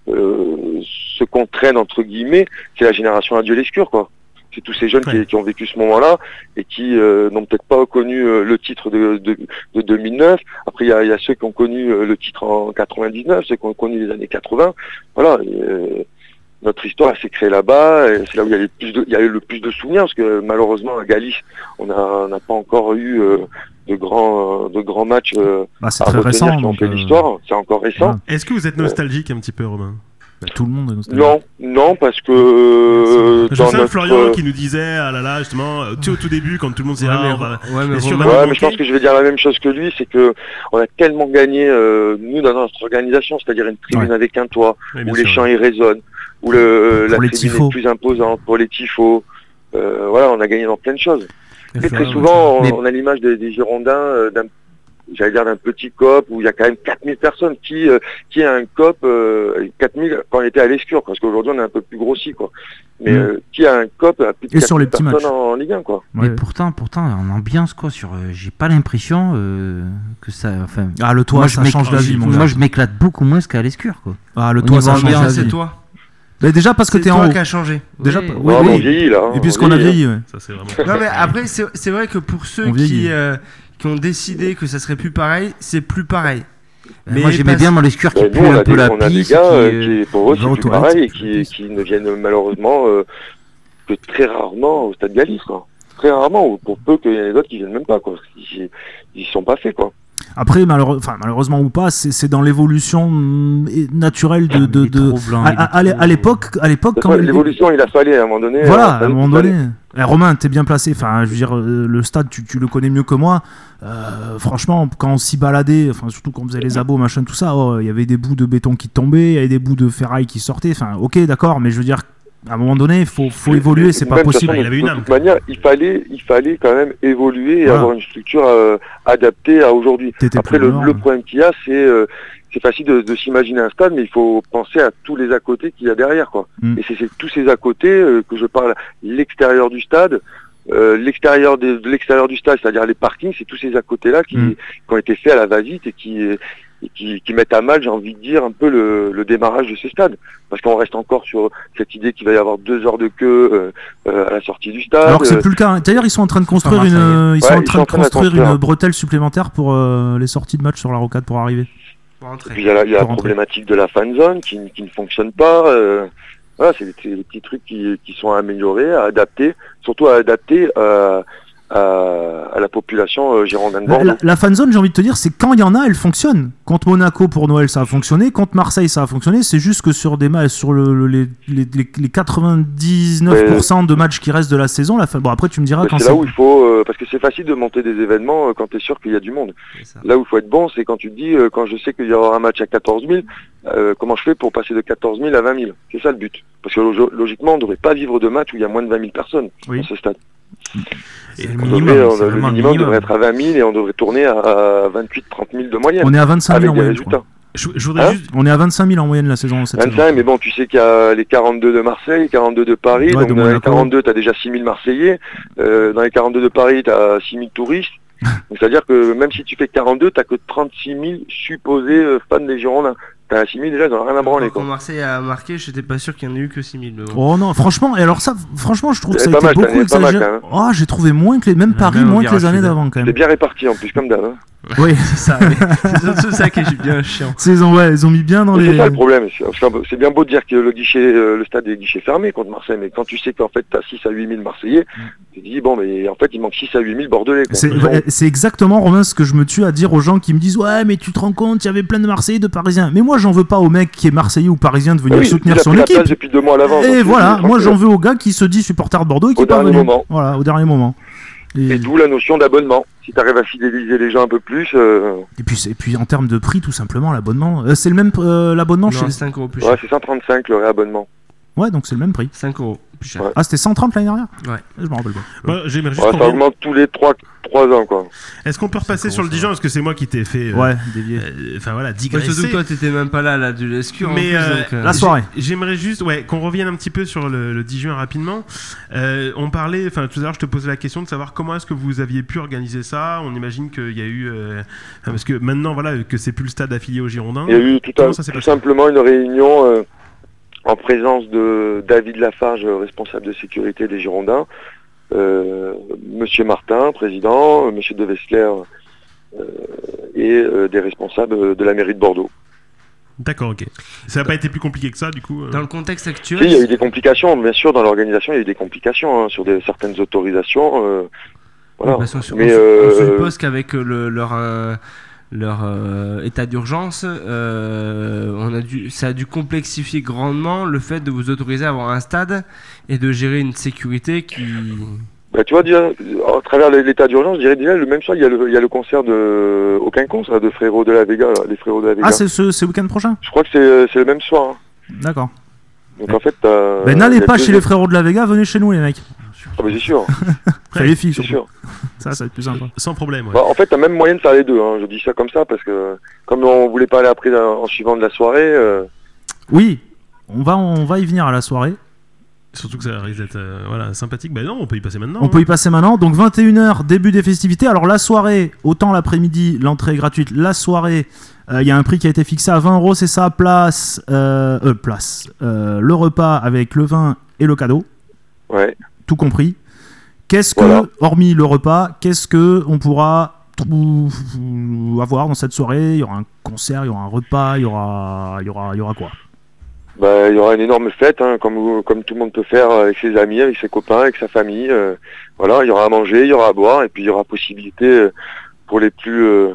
ce qu'on traîne entre guillemets, c'est la génération Adieu l'Escure, quoi. C'est tous ces jeunes qui ont vécu ce moment-là et qui n'ont peut-être pas connu le titre de 2009. Après, il y a ceux qui ont connu le titre en 99, ceux qui ont connu les années 80. Voilà. notre histoire elle s'est créée là-bas, et c'est là où il y a eu le plus de souvenirs, parce que malheureusement à Galice, on n'a pas encore eu de grands matchs C'est à très retenir récent. qui ont Donc, fait l'histoire. C'est encore récent. voilà. Est-ce que vous êtes nostalgique un petit peu, Romain? Tout le monde est nostalgique. Non, parce que Je sais Florian qui nous disait, ah là là, justement, tu sais, au tout début, quand tout le monde s'est mais je pense que je vais dire la même chose que lui, c'est que on a tellement gagné, nous, dans notre organisation, c'est-à-dire une tribune avec un toit, où les chants ils résonnent, où la tribune est plus imposante pour les tifos. Voilà, on a gagné dans plein de choses. Et très souvent, on a l'image des Girondins, d'un petit COP où il y a quand même 4000 personnes qui a un COP 4000 quand on était à l'Escure, parce qu'aujourd'hui on est un peu plus grossi, quoi. Mais qui a un COP à plus de 4000 personnes en Ligue 1, quoi. Mais pourtant en ambiance, quoi, j'ai pas l'impression que ça, enfin, le toit, moi, ça change la vie, moi je m'éclate beaucoup moins qu'à l'Escure, quoi. Le toit, ça change la vie. C'est toi. Mais déjà parce que t'es en haut. C'est toi qui a changé. Déjà, oui. On vieillit là. Et puis ce qu'on a vieilli, Ça c'est vraiment. Non mais après c'est vrai que pour ceux qui ont décidé que ça serait plus pareil, c'est plus pareil. Mais moi j'aimais bien l'Escure qui pue un peu la piste. On a des gars qui pour eux c'est plus pareil et qui ne viennent malheureusement que très rarement au Stade Galice, quoi. Très rarement, ou pour peu qu'il y en ait d'autres qui viennent même pas, quoi. Ils sont pas faits, quoi. Après, malheureusement ou pas, c'est dans l'évolution naturelle à l'époque, quand l'évolution, il a fallu à un moment donné. Voilà, à un moment donné. Romain, t'es bien placé. Enfin, je veux dire, le stade, tu le connais mieux que moi. Franchement, quand on s'y baladait, enfin, surtout quand on faisait les abos, machin, tout ça, il y avait des bouts de béton qui tombaient, il y avait des bouts de ferraille qui sortaient. Enfin, ok, d'accord, mais je veux dire, à un moment donné, il faut évoluer, c'est pas possible. De toute manière, il fallait quand même évoluer et avoir une structure adaptée à aujourd'hui. Après, le problème qu'il y a, c'est facile de s'imaginer un stade, mais il faut penser à tous les à côté qu'il y a derrière, quoi. Et c'est tous ces à côté que je parle, l'extérieur du stade, l'extérieur de l'extérieur du stade, c'est-à-dire les parkings, c'est tous ces à côté-là qui ont été faits à la va-vite et qui mettent à mal, j'ai envie de dire, un peu le démarrage de ces stades. Parce qu'on reste encore sur cette idée qu'il va y avoir 2 heures de queue à la sortie du stade. Alors que c'est plus le cas. D'ailleurs, ils sont en train de construire une bretelle supplémentaire pour les sorties de match sur la rocade pour arriver. Et puis il y a la problématique de la fan zone qui ne fonctionne pas. Voilà, c'est des petits trucs qui sont à améliorer, à adapter, surtout à adapter à la population girondine de Bordeaux. La fan zone, j'ai envie de te dire, c'est quand il y en a, elle fonctionne. Contre Monaco pour Noël, ça a fonctionné. Contre Marseille, ça a fonctionné. C'est juste que sur des matchs, sur les 99% de matchs qui restent de la saison, bon, après tu me diras quand c'est là où il faut, parce que c'est facile de monter des événements quand tu es sûr qu'il y a du monde. Là où il faut être bon, c'est quand tu te dis, quand je sais qu'il y aura un match à 14 000, comment je fais pour passer de 14 000 à 20 000? C'est ça le but. Parce que logiquement, on ne devrait pas vivre de matchs où il y a moins de 20 000 personnes dans ce stade. Et le minimum devrait être à 20 000 et on devrait tourner à 28-30 000 de moyenne. On est à 25 000 en moyenne. On est à 25 000 en moyenne la saison. 25, mais bon, tu sais qu'il y a les 42 de Marseille, les 42 de Paris. Donc dans les 42, tu as déjà 6 000 Marseillais. Dans les 42 de Paris, tu as 6 000 touristes. Donc c'est-à-dire que même si tu fais 42, tu n'as que 36 000 supposés fans des Girondins. T'as 6 000 déjà, ils n'ont rien à branler. Quand Marseille a marqué, j'étais pas sûr qu'il y en ait eu que 6 000. Oh non, franchement, et alors ça, franchement, je trouve que ça a été beaucoup exagéré. Oh, j'ai trouvé moins que même Paris, moins que les années d'avant quand même. C'est bien réparti en plus, comme d'hab. Oui, c'est ça. C'est surtout ça qui est bien chiant. Ils ont mis bien dans les. C'est ça le problème. C'est bien beau de dire que le stade est guichet fermé contre Marseille, mais quand tu sais qu'en fait t'as 6 à 8 000 Marseillais, tu te dis bon, mais en fait il manque 6 à 8 000 Bordelais. C'est exactement, Romain, ce que je me tue à dire aux gens qui me disent ouais, mais tu te rends compte, il y avait plein de Marseillais, de Parisiens. Mais moi, j'en veux pas au mec qui est Marseillais ou Parisien de venir soutenir son équipe. Depuis 2 mois à l'avance. Et voilà, moi j'en veux au gars qui se dit supporter de Bordeaux et qui est pas venu. Voilà, au dernier moment. Et d'où la notion d'abonnement. Si tu arrives à fidéliser les gens un peu plus. Et puis en termes de prix, tout simplement, l'abonnement. C'est le même l'abonnement chez. 5 € plus cher. Ouais, c'est 135 le réabonnement. Ouais, donc c'est le même prix. 5 € plus cher. Ouais. Ah, c'était 130 l'année dernière? Ouais. Je me rappelle pas. Moi, j'aimerais juste ça augmente tous les 3 ans, quoi. Est-ce qu'on peut repasser sur le Dijon? Parce que c'est moi qui t'ai fait. dévier. Enfin voilà, digresser. Surtout que toi, t'étais même pas là de l'Escure. Mais la soirée. J'aimerais juste qu'on revienne un petit peu sur le Dijon rapidement. On parlait, enfin tout à l'heure, je te posais la question de savoir comment est-ce que vous aviez pu organiser ça. On imagine qu'il y a eu, parce que maintenant voilà que c'est plus le stade affilié aux Girondins. Il y a eu tout simplement une réunion en présence de David Lafarge, responsable de sécurité des Girondins, Monsieur Martin, président, Monsieur De Wessler et des responsables de la mairie de Bordeaux. D'accord, ok. Ça n'a pas été plus compliqué que ça, du coup Dans le contexte actuel, Si, il y a eu des complications, bien sûr, dans l'organisation, il y a eu des complications sur certaines autorisations. Voilà. on Mais suppose qu'avec leur état d'urgence, ça a dû complexifier grandement le fait de vous autoriser à avoir un stade et de gérer une sécurité qui... bah, tu vois, déjà, à travers l'état d'urgence, je dirais déjà, le même soir, il y a le concert de Aucun Con, ça, de Frérot de la Vega, là, les Frérots de la Vega. Ah, c'est ce week-end prochain? Je crois que c'est le même soir. Hein. D'accord. Donc en fait, t'as... Ben n'allez il y a pas deux- chez les frérots de la Vega, venez chez nous les mecs. Ah, bah, c'est sûr, Enfin, les filles c'est surtout. sûr. Ça va être plus sympa. Sans problème, ouais. Bah, en fait, t'as même moyen de faire les deux, hein. Je dis ça comme ça, parce que comme on voulait pas aller après en suivant de la soirée... Oui, on va y venir à la soirée. Surtout que ça risque d'être voilà, sympathique. Bah non, on peut y passer maintenant. On peut y passer maintenant. Donc 21h, début des festivités. Alors la soirée, autant l'après-midi, l'entrée est gratuite. La soirée, il y a un prix qui a été fixé à 20 €, c'est ça, le repas avec le vin et le cadeau, Ouais. tout compris. Qu'est-ce que, Voilà. hormis le repas, qu'est-ce que on pourra avoir dans cette soirée? Il y aura un concert, il y aura un repas, il y aura quoi? Bah, il y aura une énorme fête, hein, comme tout le monde peut faire avec ses amis, avec ses copains, avec sa famille. Voilà, il y aura à manger, il y aura à boire, et puis il y aura possibilité pour les plus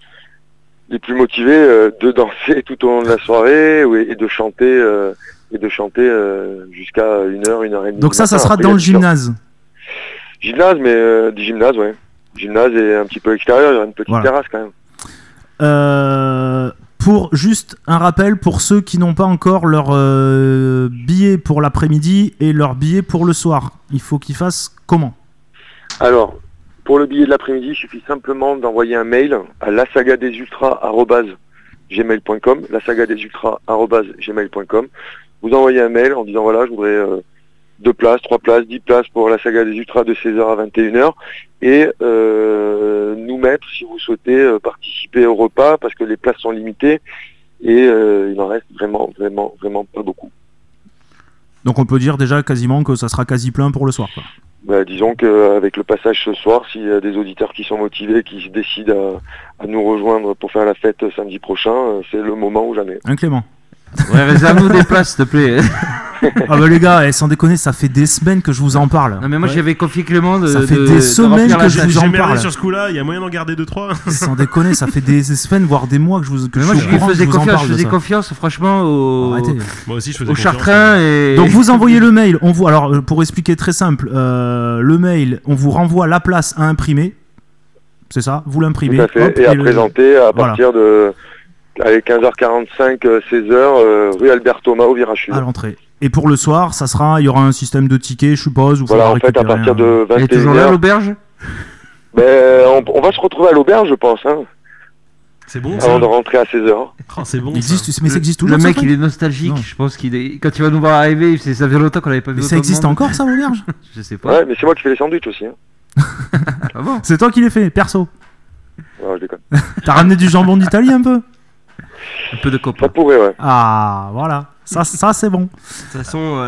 motivés de danser tout au long de la soirée et de chanter jusqu'à 1h30. Donc ça du matin. sera Après, dans il y a le différents- gymnase. Gymnase, mais du gymnase, ouais. Gymnase et un petit peu extérieur, il y aura une petite Voilà. terrasse quand même. Pour juste un rappel pour ceux qui n'ont pas encore leur billet pour l'après-midi et leur billet pour le soir, il faut qu'ils fassent comment? Alors, pour le billet de l'après-midi, il suffit simplement d'envoyer un mail à lasagadesultras@gmail.com, lasagadesultras@gmail.com. Vous envoyez un mail en disant voilà, je voudrais 2 places, 3 places, 10 places pour la saga des Ultras de 16h à 21h et nous mettre si vous souhaitez participer au repas parce que les places sont limitées et il en reste vraiment pas beaucoup. Donc on peut dire déjà quasiment que ça sera quasi plein pour le soir, quoi. Bah, disons qu'avec le passage ce soir, s'il y a des auditeurs qui sont motivés, qui se décident à nous rejoindre pour faire la fête samedi prochain, c'est le moment ou jamais. Hein, Clément? Ouais, réserve-nous des places, s'il te plaît. Ah bah les gars, sans déconner, ça fait des semaines que je vous en parle. Non, mais moi Ouais. j'avais confié Clément de. Ça fait de- des de semaines remplir que la je salle. vous en J'ai merdé parle. sur ce coup-là, il y a moyen d'en garder 2-3. Sans déconner, ça fait des semaines, voire des mois que Mais moi suis je au lui courant que faisais je vous en confiance, parle je de faisais ça. confiance franchement Arrêtez. Moi aussi, je faisais au confiance. Chartrain et. Donc vous envoyez le mail, alors pour expliquer très simple, le mail, on vous renvoie la place à imprimer, c'est ça, vous l'imprimez, Tout à fait, hop, et à le- présenter à voilà. partir de 15h45, 16h, rue Albert Thomas au virage sud. à l'entrée. Et pour le soir, il y aura un système de tickets, je suppose, où Voilà, faudra en fait, à récupérer partir de Elle est toujours là 21h, l'auberge. on va se retrouver à l'auberge, je pense, hein, C'est bon ça avant de rentrer à 16h. Oh, c'est bon Il ça. existe, mais ça existe toujours. Le ça, mec Franck il est nostalgique, Non. je pense qu'il est. Quand il va nous voir arriver, ça fait longtemps qu'on l'avait pas vu. Mais ça autant de existe monde. encore ça, l'auberge? Je sais pas. Ouais, mais c'est moi qui fais les sandwichs aussi. Hein. Ah bon. C'est toi qui l'as fait, perso. Non, je déconne. T'as ramené du jambon d'Italie un peu? Un peu de Ça copains. pourrait, ouais. Ah, voilà. Ça c'est bon. De toute façon,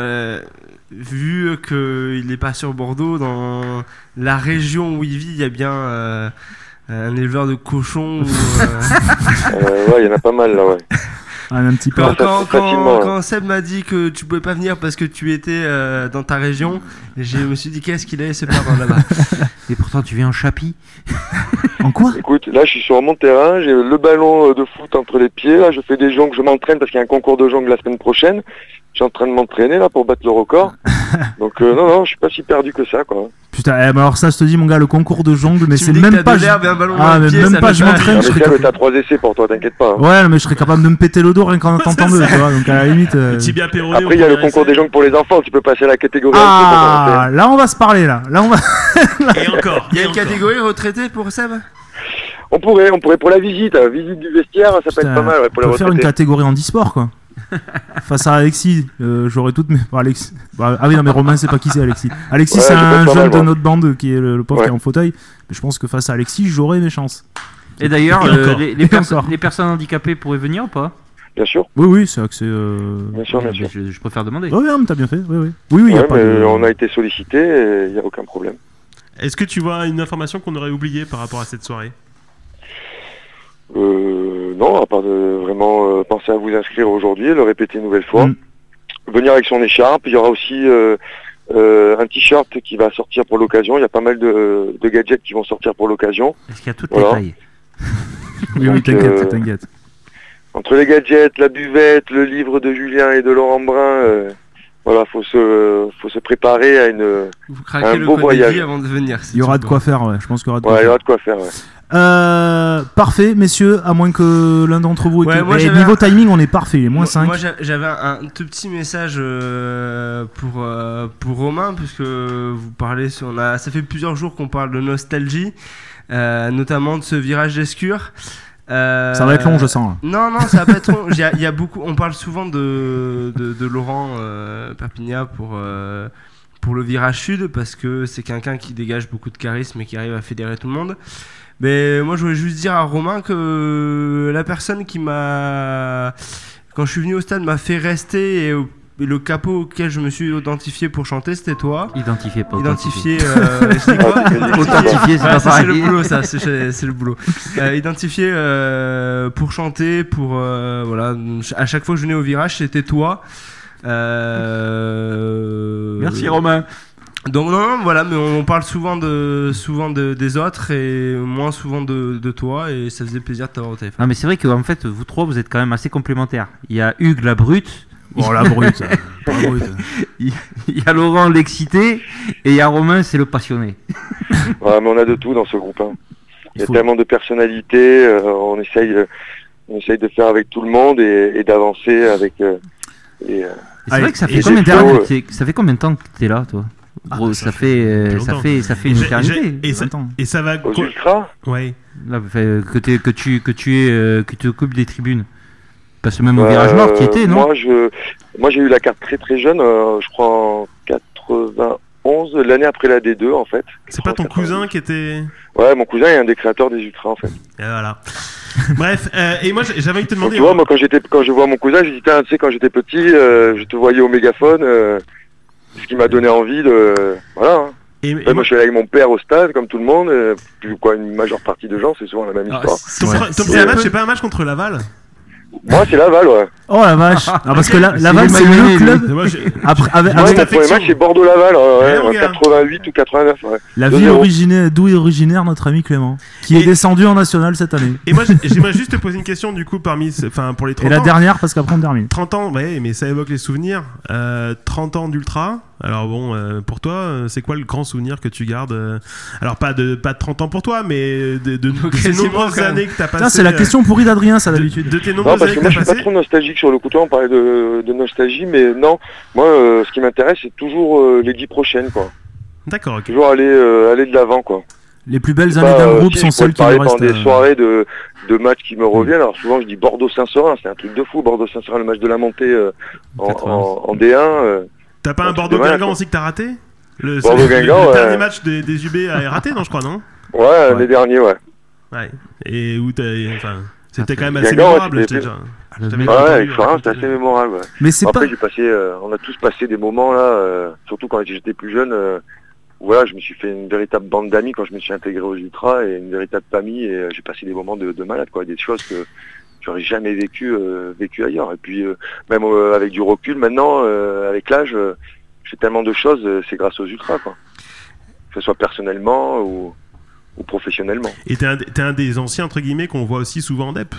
vu qu'il n'est pas sur Bordeaux, dans la région où il vit, il y a bien un éleveur de cochons. Ouais, il y en a pas mal là, ouais. Un petit peu. Facilement, Quand Seb m'a dit que tu pouvais pas venir parce que tu étais dans ta région, je me suis dit qu'est-ce qu'il allait se perdre là-bas. Et pourtant tu viens en chapi. En quoi? Écoute, là je suis sur mon terrain, j'ai le ballon de foot entre les pieds, là je fais des jongles, je m'entraîne parce qu'il y a un concours de jongles la semaine prochaine. Je suis en train de m'entraîner là pour battre le record. Donc non, je suis pas si perdu que ça quoi. Putain, bah alors ça, je te dis, mon gars, le concours de jongle, mais Tu c'est me dis que même t'as pas. de l'herbe et un ballon Ah, dans le mais pied, même ça pas, fait je mal. m'entraîne, Non, je mais serais Seb, capable. t'as 3 essais pour toi, t'inquiète pas. Hein. Ouais, mais je serais capable de me péter le dos rien qu'en entendant deux, tu vois. Donc à la limite. Petit bien péroné. Après il y a le concours des jongles pour les enfants, tu peux passer à la catégorie en dessous pour Ah, commencer. là on va se parler là. Là on va. Et encore. Il y a et une encore. catégorie retraitée pour Seb? On pourrait pour la visite du vestiaire, ça peut Putain, être pas mal ouais, pour on les peut faire une retraités. catégorie handisport quoi. Face à Alexis, j'aurais toutes mes. Bon, Alexis. Ah oui, non, mais Romain, c'est pas qui c'est Alexis. Alexis, Ouais, c'est je peux un être pas jeune mal, de moi. notre bande qui est le pauvre Ouais. qui est en fauteuil. Mais je pense que face à Alexis, j'aurais mes chances. Et d'ailleurs, Et encore. les Et encore. personnes handicapées pourraient venir ou pas? Bien sûr, Oui, c'est vrai que c'est. bien sûr, bien Mais sûr. je préfère demander. Oui, mais t'as bien fait. Oui, y a Ouais, pas mais de. on a été sollicité et il n'y a aucun problème. Est-ce que tu vois une information qu'on aurait oubliée par rapport à cette soirée? Non, à part de vraiment penser à vous inscrire aujourd'hui, le répéter une nouvelle fois. Venir avec son écharpe. Il y aura aussi un t-shirt qui va sortir pour l'occasion. Il y a pas mal de gadgets qui vont sortir pour l'occasion. Est-ce qu'il y a toutes les tailles? Oui, t'inquiète. Entre les gadgets, la buvette, le livre de Julien et de Laurent Brun, voilà, faut se préparer à Vous craquez un le beau code voyage. Eddy avant de venir. Il y aura de quoi faire, ouais. Je pense qu'il y aura de quoi Ouais, il y faire. aura de quoi faire, ouais. Parfait, messieurs, à moins que l'un d'entre vous... Ouais, moi, Et j'avais niveau timing, on est parfait, il est moins 5. Moi j'avais un tout petit message pour Romain, puisque vous parlez ça fait plusieurs jours qu'on parle de nostalgie, notamment de ce virage d'Escure. Ça va être long, je sens. Non, ça va pas être long. Il y a beaucoup, on parle souvent de Laurent Perpignat pour le virage sud, parce que c'est quelqu'un qui dégage beaucoup de charisme et qui arrive à fédérer tout le monde. Mais moi je voulais juste dire à Romain que la personne qui quand je suis venu au stade, m'a fait rester, et le capot auquel je me suis identifié pour chanter, c'était toi. Identifié, pas Identifié, je dis quoi Authentifié, c'est pas ça, pareil. c'est le boulot, ça, c'est le boulot. Identifié pour chanter, voilà, à chaque fois que je venais au virage, c'était toi. Merci Romain. Donc non, voilà, mais on parle souvent des autres et moins souvent de toi, et ça faisait plaisir de t'avoir au téléphone. Non, mais c'est vrai qu'en fait, vous trois, vous êtes quand même assez complémentaires. Il y a Hugues la brute. Bon, la brute. Pas la brute. Il y a Laurent l'excité, et il y a Romain, c'est le passionné. Ouais, mais on a de tout dans ce groupe. Il y a faut- tellement de personnalités, on essaye de faire avec tout le monde et d'avancer avec... Et c'est Allez, vrai que ça et fait combien de temps Flo, que ça fait combien de temps que t'es là, toi? Gros, ça fait longtemps. une éternité. Et ça va... aux ultras. Ouais. Là, que tu occupes des tribunes. Parce que même au virage nord, tu y étais, non? Moi j'ai eu la carte très très jeune, je crois en 91, l'année après la D2 en fait. C'est pas ton cousin qui était... Ouais, mon cousin est un des créateurs des ultras en fait. Et voilà. Bref, et moi j'avais envie de te Donc, demander... tu vois, moi quand je vois mon cousin, je dis tu sais, quand j'étais petit, je te voyais au mégaphone, ce qui m'a donné envie de... Voilà. Et Moi je suis allé avec mon père au stade comme tout le monde, puis quoi, une majeure partie de gens, c'est souvent la même Alors, histoire. ton premier match, c'est pas un match contre Laval? Moi c'est Laval, ouais. Oh la vache. Ah, parce que Laval, c'est Emmanuel, le club. Moi, Après, avec Moi, ta mon premier affection. match c'est Bordeaux-Laval, ouais, mon en gars. 88 ou 89, ouais. la 2-0. ville originaire, d'où est originaire notre ami Clément, qui est Et- descendu en national cette année. Et moi j'aimerais juste te poser une question du coup pour les 30 Et la ans. dernière, parce qu'après on termine. 30 ans, ouais, mais ça évoque les souvenirs. 30 ans d'ultra. Alors bon, pour toi, c'est quoi le grand souvenir que tu gardes Alors pas de 30 ans pour toi, mais de ces quasiment, nombreuses quand même. années que t'as passées. Putain, c'est la question pourrie d'Adrien, ça d'habitude. De tes Non, nombreuses parce années que que moi t'as je suis pas passées. trop nostalgique sur le coup. On parlait de nostalgie, mais non. Moi, ce qui m'intéresse, c'est toujours les 10 prochaines, quoi. D'accord, ok. Toujours aller de l'avant, quoi. Les plus belles C'est années pas, d'un groupe si, sont je pourrais celles te qui nous parler pendant restent. des soirées de matchs qui me reviennent. Alors souvent, je dis Bordeaux-Saint-Seurin, c'est un truc de fou. Bordeaux-Saint-Seurin, le match de la montée en D1. T'as pas un c'est Bordeaux-Guingamp dommage, aussi que t'as raté Le Bordeaux-Guingamp, le ouais. dernier match des UB a raté, non, je crois, non? Ouais, les derniers, ouais. Ouais. Et où c'était Ah, quand même assez Guingamp, ouais, mémorable. c'était- je t'avais Ouais, entendu avec Florin, c'était raconter. assez mémorable. Ouais. Mais c'est Après, pas. on a tous passé des moments là, surtout quand j'étais plus jeune. Où, voilà, je me suis fait une véritable bande d'amis quand je me suis intégré aux ultras et une véritable famille. Et j'ai passé des moments de malade, quoi, des choses que j'aurais jamais vécu ailleurs. Et puis même avec du recul, maintenant, avec l'âge, je fais tellement de choses. C'est grâce aux ultras, quoi. Que ce soit personnellement ou professionnellement. Et t'es un des anciens, entre guillemets, qu'on voit aussi souvent en DEP.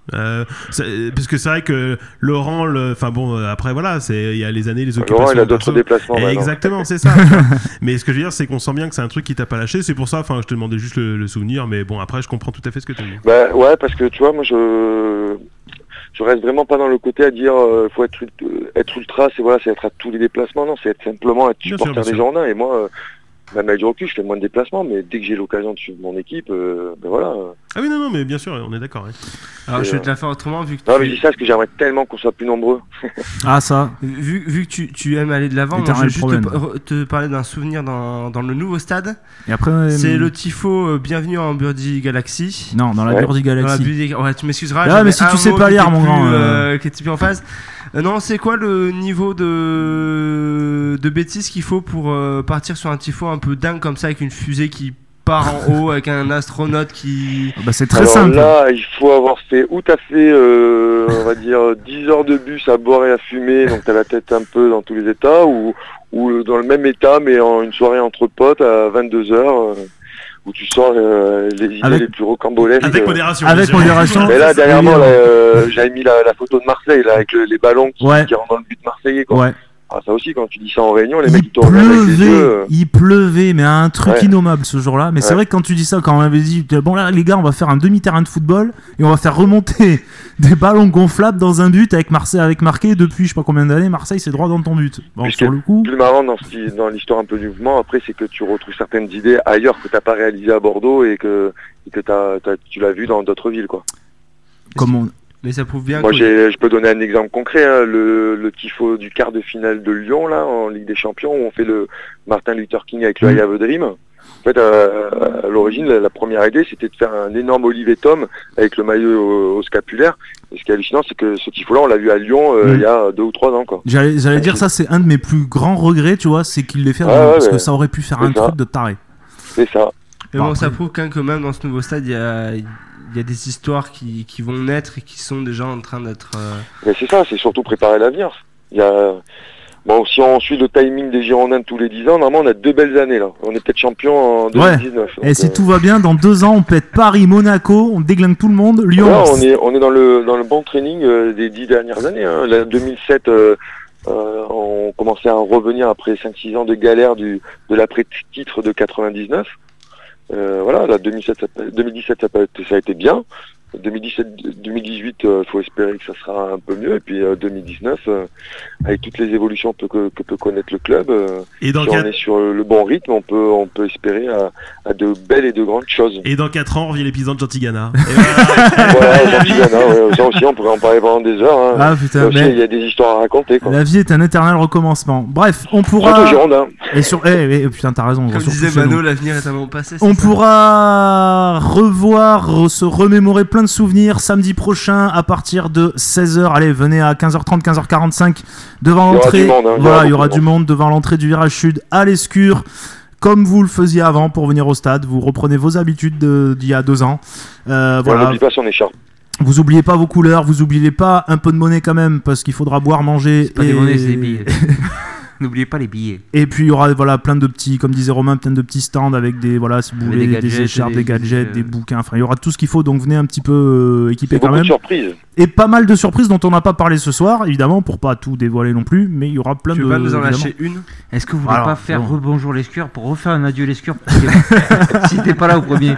Parce que c'est vrai que Laurent, après voilà, il y a les années, les occupations. Laurent, il a d'autres perso. déplacements. maintenant. Exactement, c'est ça. Mais ce que je veux dire, c'est qu'on sent bien que c'est un truc qui t'a pas lâché. C'est pour ça, je te demandais juste le souvenir, mais bon, après, je comprends tout à fait ce que tu dis. Bah ouais, parce que tu vois, moi je reste vraiment pas dans le côté à dire faut être ultra, c'est être à tous les déplacements. Non, c'est simplement être Bien sûr, supporter bien des sûr. Girondins. Et moi, même avec du recul, je fais moins de déplacements, mais dès que j'ai l'occasion de suivre mon équipe, ben voilà. Ah oui, non, mais bien sûr, on est d'accord. Ouais. Alors, Et, je vais te la faire autrement, vu que Non, mais je dis ça parce que j'aimerais tellement qu'on soit plus nombreux. Ah, ça. vu que tu aimes aller de l'avant, moi, je L'éternel vais juste problème. te parler d'un souvenir dans le nouveau stade. Et après. C'est le tifo Bienvenue en Birdie Galaxy. Non, dans la Ouais. Birdie Dans la Galaxy. Ouais, tu m'excuseras. Ah, j'avais mais si un tu sais mot pas qui lire, était mon plus, grand, qui était plus en phase. Non, c'est quoi le niveau de bêtises qu'il faut pour partir sur un tifo un peu dingue comme ça avec une fusée qui part en haut avec un astronaute qui... Bah, c'est très Alors simple. là, il faut avoir fait, ou t'as fait, on va dire, 10 heures de bus à boire et à fumer, donc t'as la tête un peu dans tous les états, ou dans le même état, mais en une soirée entre potes à 22 heures, où tu sors les idées les plus rocambolesques. Avec modération. Avec bien sûr. modération. Mais là, dernièrement, Oui, j'avais mis la photo de Marseille, là, avec les ballons qui rentrent dans le but marseillais, quoi. Ouais. Ah, ça aussi, quand tu dis ça en réunion, les mecs, Il ils te regardent avec les yeux. il pleuvait, mais un truc Ouais. innommable ce jour-là. Mais c'est Ouais. vrai que quand tu dis ça, quand on avait dit, bon là les gars, on va faire un demi-terrain de football et on va faire remonter des ballons gonflables dans un but avec Marseille, avec marqué depuis je sais pas combien d'années, Marseille c'est droit dans ton but. Bon, Puis ce sur le coup, plus marrant dans l'histoire un peu du mouvement, après, c'est que tu retrouves certaines idées ailleurs que t'as pas réalisées à Bordeaux et que tu l'as vu dans d'autres villes, quoi. comme on... Mais ça prouve bien Moi, que... je peux donner un exemple concret, hein, le tifo du quart de finale de Lyon, là, en Ligue des Champions, où on fait le Martin Luther King avec le I Have a Dream. En fait, à l'origine, la première idée, c'était de faire un énorme Olivier Tom avec le maillot au scapulaire. Et ce qui est hallucinant, c'est que ce tifo-là, on l'a vu à Lyon il y a 2 ou 3 ans, quoi. J'allais dire ça, c'est un de mes plus grands regrets, tu vois, c'est qu'il l'ait fait Ouais, avant, ouais, parce que ouais. ça aurait pu faire C'est un ça. truc de taré. C'est ça. Mais bon, Après- ça prouve quand même dans ce nouveau stade, il y a des histoires qui vont naître et qui sont déjà en train d'être... Mais c'est ça, c'est surtout préparer l'avenir. Il y a... Bon, si on suit le timing des Girondins tous les 10 ans, normalement, on a 2 belles années, là. On est peut-être champion en 2019. Et si tout va bien, dans 2 ans, on pète Paris, Monaco, on déglingue tout le monde, Lyon. Là, on est dans le bon training des 10 dernières années. Hein. La 2007, on commençait à revenir après 5-6 ans de galère de l'après-titre de 99. Voilà, la 2017, ça a été bien. 2018, faut espérer que ça sera un peu mieux. Et puis 2019, avec toutes les évolutions que peut connaître le club, Et dans si on est sur le bon rythme, on peut espérer à de belles et de grandes choses. Et dans 4 ans, on revient l'épisode de Gentilgana. Voilà, Gentilgana, ouais, ça aussi, on pourrait en parler pendant des heures. Hein. Ah putain, Là aussi, mais il y a des histoires à raconter, quoi. la vie est un éternel recommencement. Bref, on Surtout pourra... Girondin. Et sur... putain, t'as raison. Comme surtout disait chez nous. Mano, l'avenir est un moment passé. c'est On ça pourra se remémorer plein de souvenirs samedi prochain à partir de 16h. Allez, venez à 15h30, 15h45 devant Il y aura l'entrée. du monde, hein, Voilà, il y aura beaucoup de du monde devant l'entrée du virage sud à l'Escure. Comme vous le faisiez avant pour venir au stade, vous reprenez vos habitudes d'il y a 2 ans. Et on Voilà. n'oublie pas son écharpe. Vous oubliez pas vos couleurs, vous oubliez pas un peu de monnaie quand même parce qu'il faudra boire, manger. C'est pas des monnaies, c'est des billets. N'oubliez pas les billets. Et puis il y aura plein de petits, comme disait Romain, plein de petits stands avec des si vous Avec voulez, des des gadgets, écharpes, des- des gadgets, des- des bouquins. Enfin, il y aura tout ce qu'il faut. Donc venez un petit peu équipé C'est quand beaucoup de même. surprises. Et pas mal de surprises dont on n'a pas parlé ce soir, évidemment, pour pas tout dévoiler non plus. Mais il y aura plein Tu de. veux pas nous en évidemment. lâcher une? Est-ce que vous voulez Alors, pas faire bon. rebonjour l'escure pour refaire un adieu l'escure si t'es pas là au premier?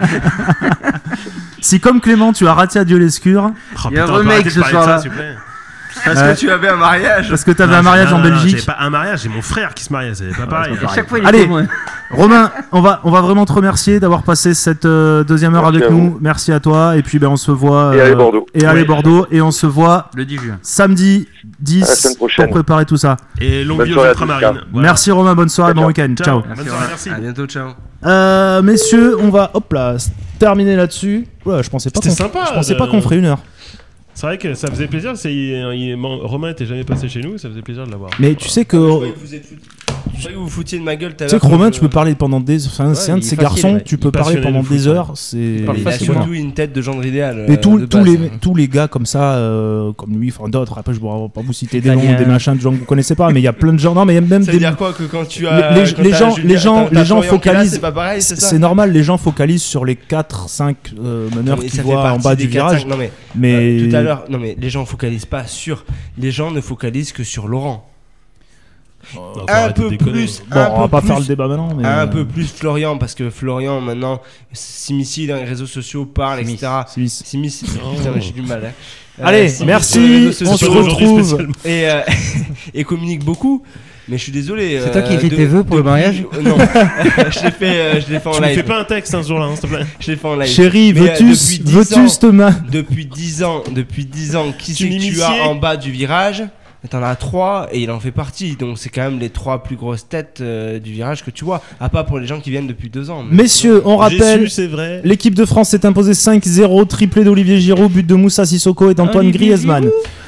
Si comme Clément, tu as raté Adieu l'Escure Oh, Il y a un putain, on peut remake arrêter de ce parler de ça, soir-là. s'il vous plaît. Parce que tu avais un mariage. parce que t'avais Non, un mariage en non, Belgique. J'ai pas un mariage, j'ai mon frère qui se mariait, c'est pas pareil. À chaque fois il est Allez. témoin. Romain, on va vraiment te remercier d'avoir passé cette deuxième heure Merci avec à nous. vous. Merci à toi. Et puis on se voit. Et allez Bordeaux. Et allez Ouais. Bordeaux. Et on se voit Le 10 juin. samedi À la 10 semaine pour prochaine. préparer tout ça. Et longue Bonne vie aux soirée à tous, ultramarines. ciao. Voilà. Merci Romain, bonne soirée, bon Ciao. week-end. Ciao. Bonne soirée, merci. À bientôt, ciao. Messieurs, on va terminer là-dessus. Oula, je pensais pas C'était qu'on sympa, je pensais de- pas qu'on ferait 1 heure. C'est vrai que ça faisait plaisir. Romain était jamais passé chez nous, ça faisait plaisir de l'avoir. Mais tu sais que Je croyais que vous foutiez de ma gueule tout à tu sais l'heure. que Romain, tu peux parler pendant des. Enfin, c'est un de il est ces facile, garçons, ouais. tu peux Il est parler passionné pendant de foot, des ouais. heures. C'est. Il a c'est bon. surtout une tête de gendre idéal. Mais de tous base. les gars comme ça, comme lui, enfin d'autres, après je ne pourrais pas vous citer des Italien. noms, des machins, de gens que vous connaissez pas, mais il y a plein de gens. Non, mais il y a même Ça veut des. dire quoi que quand tu as. Les- quand les t'as gens- Julien- les gens- t'as les gens Florian qui est là, focalisent- C'est pas pareil, c'est ça. C'est normal, les gens focalisent sur les 4-5 meneurs Mais qui ça fait voient en partie bas des du 4-5. virage. Non mais, Mais tout à l'heure, non mais les gens focalisent pas sur. Les gens ne focalisent que sur Laurent. Donc, Un arrête de peu déconner. plus. Bon, un on va peu pas plus, faire le débat maintenant. Mais Un peu plus Florian parce que Florian maintenant s'immiscie dans les réseaux sociaux, parle, etc. S'immiscie. Putain, j'ai du mal. Hein. Allez, s'immiscie merci, sur les réseaux on se sociaux aujourd'hui retrouve. spécialement. et, et communique beaucoup. Mais je suis désolé. C'est toi qui écris tes vœux pour le mariage Non, je l'ai fait en Tu me fais live. pas un texte un jour là, s'il te plaît. Je l'ai fait en live. Chérie, Mais, veux-tu depuis 10 ans- te ma... Depuis 10 ans, qui c'est que tu m'initiais as en bas du virage? T'en as 3 et il en fait partie. Donc c'est quand même les 3 plus grosses têtes du virage que tu vois. À part pour les gens qui viennent depuis 2 ans. mais- Messieurs, on J'ai rappelle, su, c'est vrai. l'équipe de France s'est imposée 5-0, triplé d'Olivier Giroud, but de Moussa Sissoko et d'Antoine Olivier Griezmann.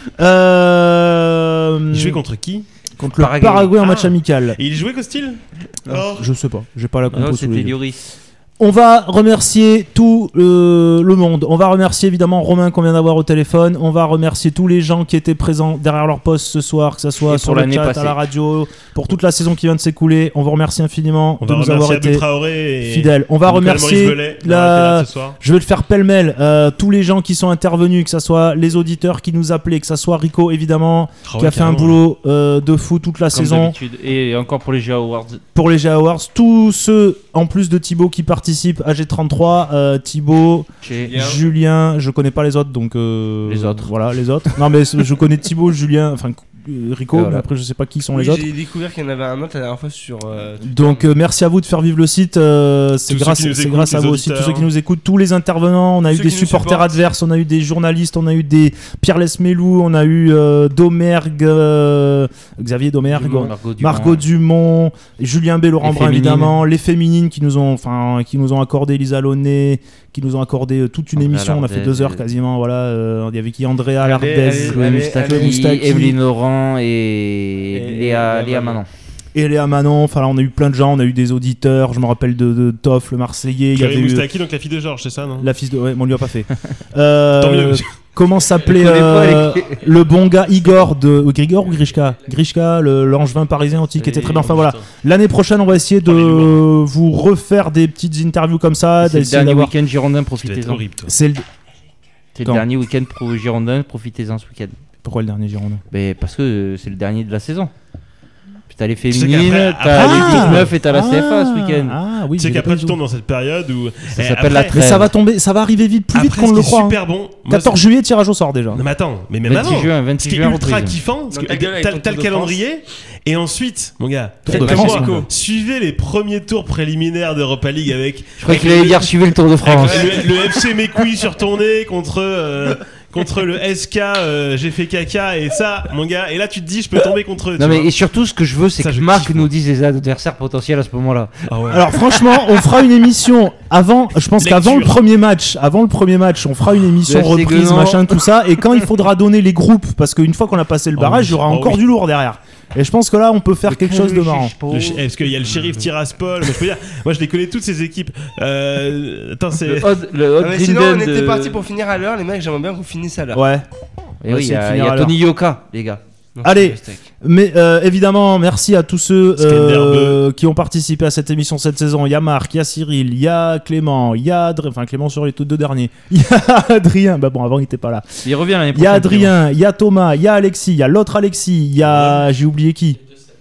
Il jouait contre qui? contre le Paraguay. Paraguay en match Ah. amical. Et il jouait Costil? Alors Je sais pas, j'ai pas la Non, compo sous les c'était yeux. Lloris. On va remercier tout le monde. On va remercier évidemment Romain qu'on vient d'avoir au téléphone. On va remercier tous les gens qui étaient présents derrière leur poste ce soir, que ce soit sur le chat, passée. à la radio, pour toute la saison qui vient de s'écouler. On vous remercie infiniment On de va nous avoir remercier été Abou Traoré et fidèles. On va Nicolas remercier Maurice Belay d'avoir été là ce soir. je vais le faire pêle-mêle. Tous les gens qui sont intervenus, que ce soit les auditeurs qui nous appelaient, que ce soit Rico évidemment, qui a fait un boulot de fou toute la Comme saison. d'habitude. Et encore pour les Jeux Awards. Pour les GA Awards, tous ceux en plus de Thibaut qui participent à G33, Thibaut, Julien, je connais pas les autres donc Les autres. Voilà, les autres. Non mais je connais Thibaut, Julien, enfin Rico, Voilà. mais après je sais pas qui sont Oui, les autres. j'ai découvert qu'il y en avait un autre la dernière fois sur. Donc merci à vous de faire vivre le site. C'est Tous grâce, ceux qui nous c'est écoutent, grâce à les vous aussi, tous auditeurs. ceux qui nous écoutent, tous les intervenants. On a eu Ceux des qui nous supporters supportent. adverses, on a eu des journalistes, on a eu des Pierre Lesmelou, on a eu Domergue, Xavier Domergue, Margot Dumont, Julien B, Laurent Les Brun féminines. évidemment, les féminines qui nous ont accordé Lisa Launay, qui nous ont accordé toute une Andrea émission. On a fait Lardez, 2 heures quasiment. Voilà, il y avait qui Andrea Allez, Lardez. allez, Chloé allez, Moustaki, allez, Moustaki. Evelyne Laurent et Léa Léa Manon. Et Léa Manon, enfin là, on a eu plein de gens, on a eu des auditeurs, je me rappelle de Toff, le Marseillais, il y Chloé avait eu Moustaki, donc la fille de Georges, c'est ça, non? la fille de... Ouais, mais on lui a pas fait. Tant mieux. Comment s'appelait Je connais pas le bon gars Igor de... Grigor ou Grishka? Grishka, l'angevin parisien aussi, qui était très bien. Enfin voilà, l'année prochaine, on va essayer de vous refaire des petites interviews comme ça. C'est le d'essayer dernier d'avoir- week-end Girondin, C'était profitez-en. horrible, toi. C'est le... C'est le Quand dernier week-end pro Girondin, profitez-en ce week-end. Pourquoi le dernier Girondin? Mais parce que c'est le dernier de la saison. Puis t'as les sais féminines, qu'après- t'as après- les 19 et t'as la CFA ce week-end. Ah oui, Tu sais j'ai qu'après, pas tu du tombes tout. dans cette période où. Ça Eh, s'appelle la après- Mais trêve. ça va tomber, ça va arriver vite, plus vite Après, qu'on ce ne le qui est croit. super bon. moi, 14 juillet, tirage au sort déjà. Non mais attends, mais même 26 avant. juin, Ce 26 qui est juin ultra reprise. kiffant, parce Dans que ta gueule avec t'as ton le Tour de calendrier, et ensuite, mon gars, Tour de après France, moi, mon gars. suivez les premiers tours préliminaires d'Europa League avec. Je croyais qu'il allait dire suivez le Tour de France. avec le FC Mécoui sur ton nez contre le SK, j'ai fait caca et ça, mon gars. Et là, tu te dis, je peux tomber contre eux. Non tu mais vois. et surtout ce que je veux c'est Ça, que je Marc kiffe, nous moi. dise les adversaires potentiels à ce moment-là. Ah ouais. Alors franchement, on fera une émission avant. Je pense Lecture. qu'avant le premier match, on fera une émission Le FC reprise, Guenon. machin, tout ça. Et quand il faudra donner les groupes, parce qu'une fois qu'on a passé le barrage, il y aura Oh encore oui. du lourd derrière. Et je pense que là, on peut faire quelque chose de marrant. Parce qu'il y a le shérif Tiraspol. Moi, je peux dire, moi, je les connais toutes ces équipes. Attends, c'est. Le Hot Ah, mais sinon, on Grinden était de- parti pour finir à l'heure, les mecs. J'aimerais bien qu'on finisse à l'heure. Ouais. Eh oui, il y essayer de a finir à Tony Yoka les gars. Non, Allez. c'est le steak. Mais évidemment, merci à tous ceux Skanderbeu. qui ont participé à cette émission cette saison. Il y a Marc, il y a Cyril, il y a Clément, il y a enfin Clément sur les deux derniers. Il y a Adrien. Bah bon, avant il était pas là. Il revient l'année Il y a prochaine. Adrien, il y a Thomas, il y a Alexis, il y a l'autre Alexis, il y a. J'ai oublié qui.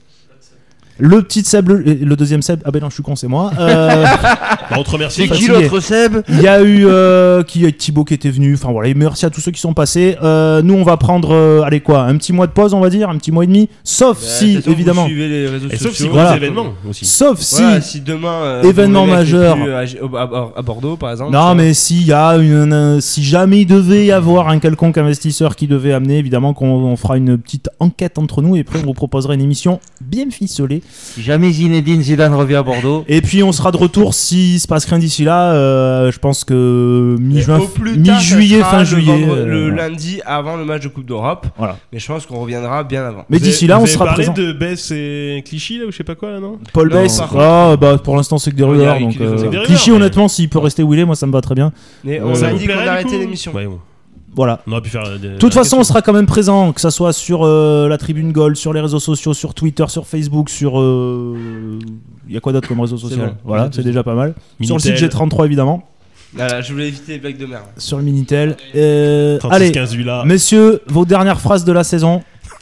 Le petit Seb, le deuxième Seb. Ah ben non, je suis con, c'est moi. Bah, on te remercie. C'est qui fatigué. l'autre Seb? Il y a eu Thibaut qui était venu. Enfin voilà, et merci à tous ceux qui sont passés. Nous, on va prendre, allez quoi, un petit mois de pause, on va dire, un petit mois et demi. Sauf Bah, si, de toute façon, évidemment. vous suivez les réseaux Et sauf si sociaux. gros Voilà. événements aussi. Sauf si. Voilà, si demain Événement vous voulez majeur. être plus à Bordeaux par exemple. Non, mais s'il y a si jamais il devait y avoir un quelconque investisseur qui devait amener, évidemment qu'on fera une petite enquête entre nous et après on vous proposera une émission bien ficelée. Si jamais Zinedine Zidane revient à Bordeaux. Et puis on sera de retour s'il se passe rien d'ici là. Je pense que mi-juin, Au plus tard, ça mi-juillet, sera fin le juillet. le voilà. lundi avant le match de Coupe d'Europe. Voilà. Mais je pense qu'on reviendra bien avant. Mais d'ici là, on sera parlé présent. de Bess et Clichy là ou je sais pas quoi là non. Paul Non, Bess, par bah pour l'instant c'est que des Il y a rumeurs. rien Donc qui les fait. C'est que des Clichy, rumeurs, honnêtement, s'il peut rester où il est, moi ça me va très bien. Mais on Ça a vous dit qu'on plairait, du arrêtait coup l'émission. Ouais, bon. Voilà. On aurait pu faire. De toute façon, on sera quand même présent, que ça soit sur la Tribune Gold, sur les réseaux sociaux, sur Twitter, sur Facebook, sur. Il y a quoi d'autre comme réseau social bon. Voilà, c'est déjà pas mal. Sur le Minitel. site G33 évidemment, Voilà, je voulais éviter les blagues de merde. sur le Minitel. 36 Allez, 15 là. messieurs, vos dernières phrases de la saison.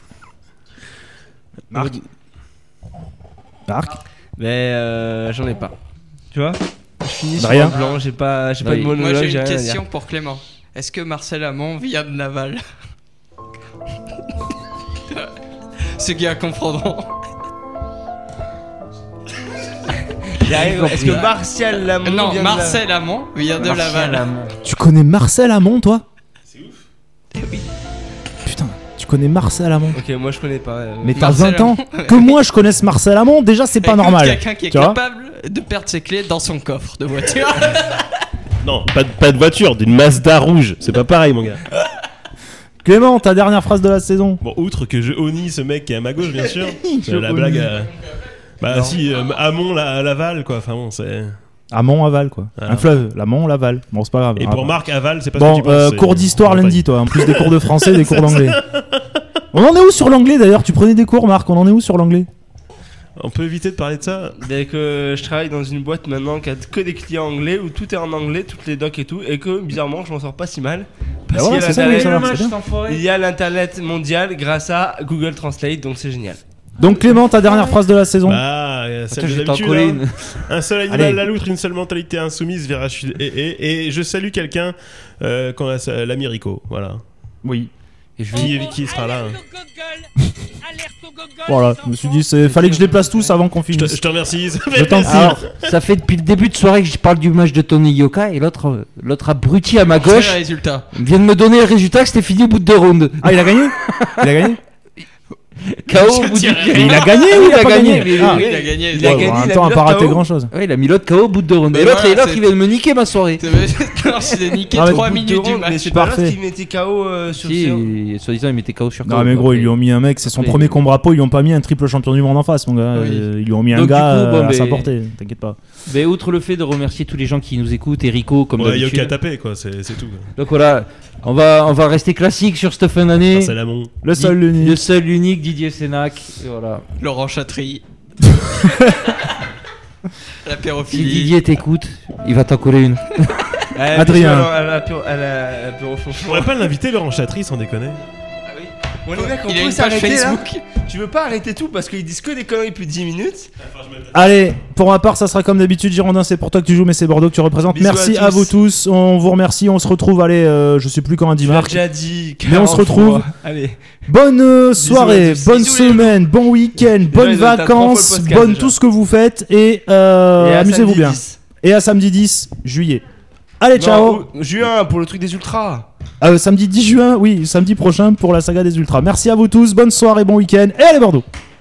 Marc. Marc. Mais j'en ai pas. Tu vois? Je finis sur Rien. un blanc, j'ai pas Oui. de Moi monologue. j'ai une rien à dire. question pour Clément. Est-ce que Marcel Amont vient de Naval? Ceux qui la comprendront. J'arrive. Est-ce que Martial Lamont Non, vient de Marcel Amont vient de Laval. Tu connais Marcel Amont, toi? C'est ouf. Putain, tu connais Marcel Amont? Ok, moi je connais pas. Mais t'as Marcel 20 ans? Amont. Que moi je connaisse Marcel Amont, déjà c'est pas Écoute, normal. Quelqu'un qui est Tu vois capable de perdre ses clés dans son coffre de voiture. Non, pas de voiture, d'une Mazda rouge. C'est pas pareil, mon gars. Clément, ta dernière phrase de la saison. Bon, outre que je honnie ce mec qui est à ma gauche, bien sûr. Je la honnie. blague. Bah Non. si, Amont, Laval, quoi. Enfin bon, c'est. Amont, aval, quoi. Ah. Un fleuve, l'amont, l'aval. Bon, c'est pas grave. Et Ah, pour bah. Marc, aval, c'est pas ce Bon, que tu penses. cours d'histoire c'est- lundi, toi. En plus des cours de français, des cours d'anglais. On en est où sur l'anglais d'ailleurs? Tu prenais des cours, Marc? On en est où sur l'anglais? On peut éviter de parler de ça. Dès que je travaille dans une boîte maintenant qui a que des clients anglais où tout est en anglais, toutes les docs et tout, et que bizarrement je m'en sors pas si mal. Parce voilà, qu'il y a c'est ça, l'internet- oui, ça va, c'est bien. il y a l'internet mondial grâce à Google Translate, donc c'est génial. Donc Clément, ta dernière phrase de la saison. Bah, celle Attends, je de vais t'en d'habitude, coller hein. une. Un seul animal, Allez. la loutre, une seule mentalité insoumise, Virachud et je salue quelqu'un, l'ami Rico, voilà. Oui. Et je Qui sera là. Voilà, je me suis dit, fallait que je les place tous avant qu'on Je finisse. te remercie. Je t'en prie. Alors, ça fait depuis le début de soirée que je parle du match de Tony Yoka et l'autre abruti à ma C'est gauche le résultat. vient de me donner le résultat que c'était fini au bout de 2 rounds. Ah, il a gagné? Il a gagné? KO au bout du Mais il a gagné ou il a pas gagné? Ah. Oui, il a gagné. Il a Ouais, gagné, en même il a temps, mis à pas le raté KO. grand chose. Ouais, il a mis l'autre KO au bout de 2 rounds. Mais Et l'autre voilà, et l'autre, c'est- il vient de me niquer ma soirée. Alors, il a niqué Ah, mais 3 Bout de minutes du ronde, mais match. c'est pas grave Parfait. qu'il mettait KO sur Si, séance. et soi-disant, il mettait KO sur KO. Non, mais gros, ils lui ont mis un mec, c'est son Après, premier combat pro, ils lui ont pas mis un triple champion du monde en face, mon gars. Oui. Ils lui ont mis un Donc, du gars coup, bon, à mais- sa portée, t'inquiète pas. Mais outre le fait de remercier tous les gens qui nous écoutent, et Rico, comme Ouais, il y a d'habitude. qu'à taper, quoi, c'est tout. Donc voilà, on va rester classique sur cette fin d'année. C'est l'amont. Le seul, Le l'unique. seul, l'unique, Didier Sénac. Et voilà. Laurent Chatry. Si L'apérophilie. Didier t'écoute, il va t'en coller une. Adrien. Je pourrais pas l'inviter, Laurent Chatry, sans déconner. Bon, les mecs, on Il a peut une page s'arrêter là. Facebook. Tu veux pas arrêter tout parce qu'ils disent que des conneries depuis 10 minutes. Allez, pour ma part, ça sera comme d'habitude, Girondin, c'est pour toi que tu joues, mais c'est Bordeaux que tu représentes. Bisous Merci à à tous. vous tous, on vous remercie, on se retrouve, allez, je sais plus quand un Tu l'as dimanche. déjà dit. Mais on se 40 retrouve. fois. Allez. Bonne soirée, à tous. bonne Bisous, les semaine, bon week-end, bonnes ils ont été à 3 fois vacances, le podcast, bonne déjà. tout ce que vous faites et Et à amusez-vous samedi bien. 10. Et à samedi 10 juillet. Allez, ciao. Non, juin pour le truc des ultras. Samedi 10 juin, oui, samedi prochain pour la saga des Ultras. Merci à vous tous, bonne soirée, bon week-end et allez Bordeaux.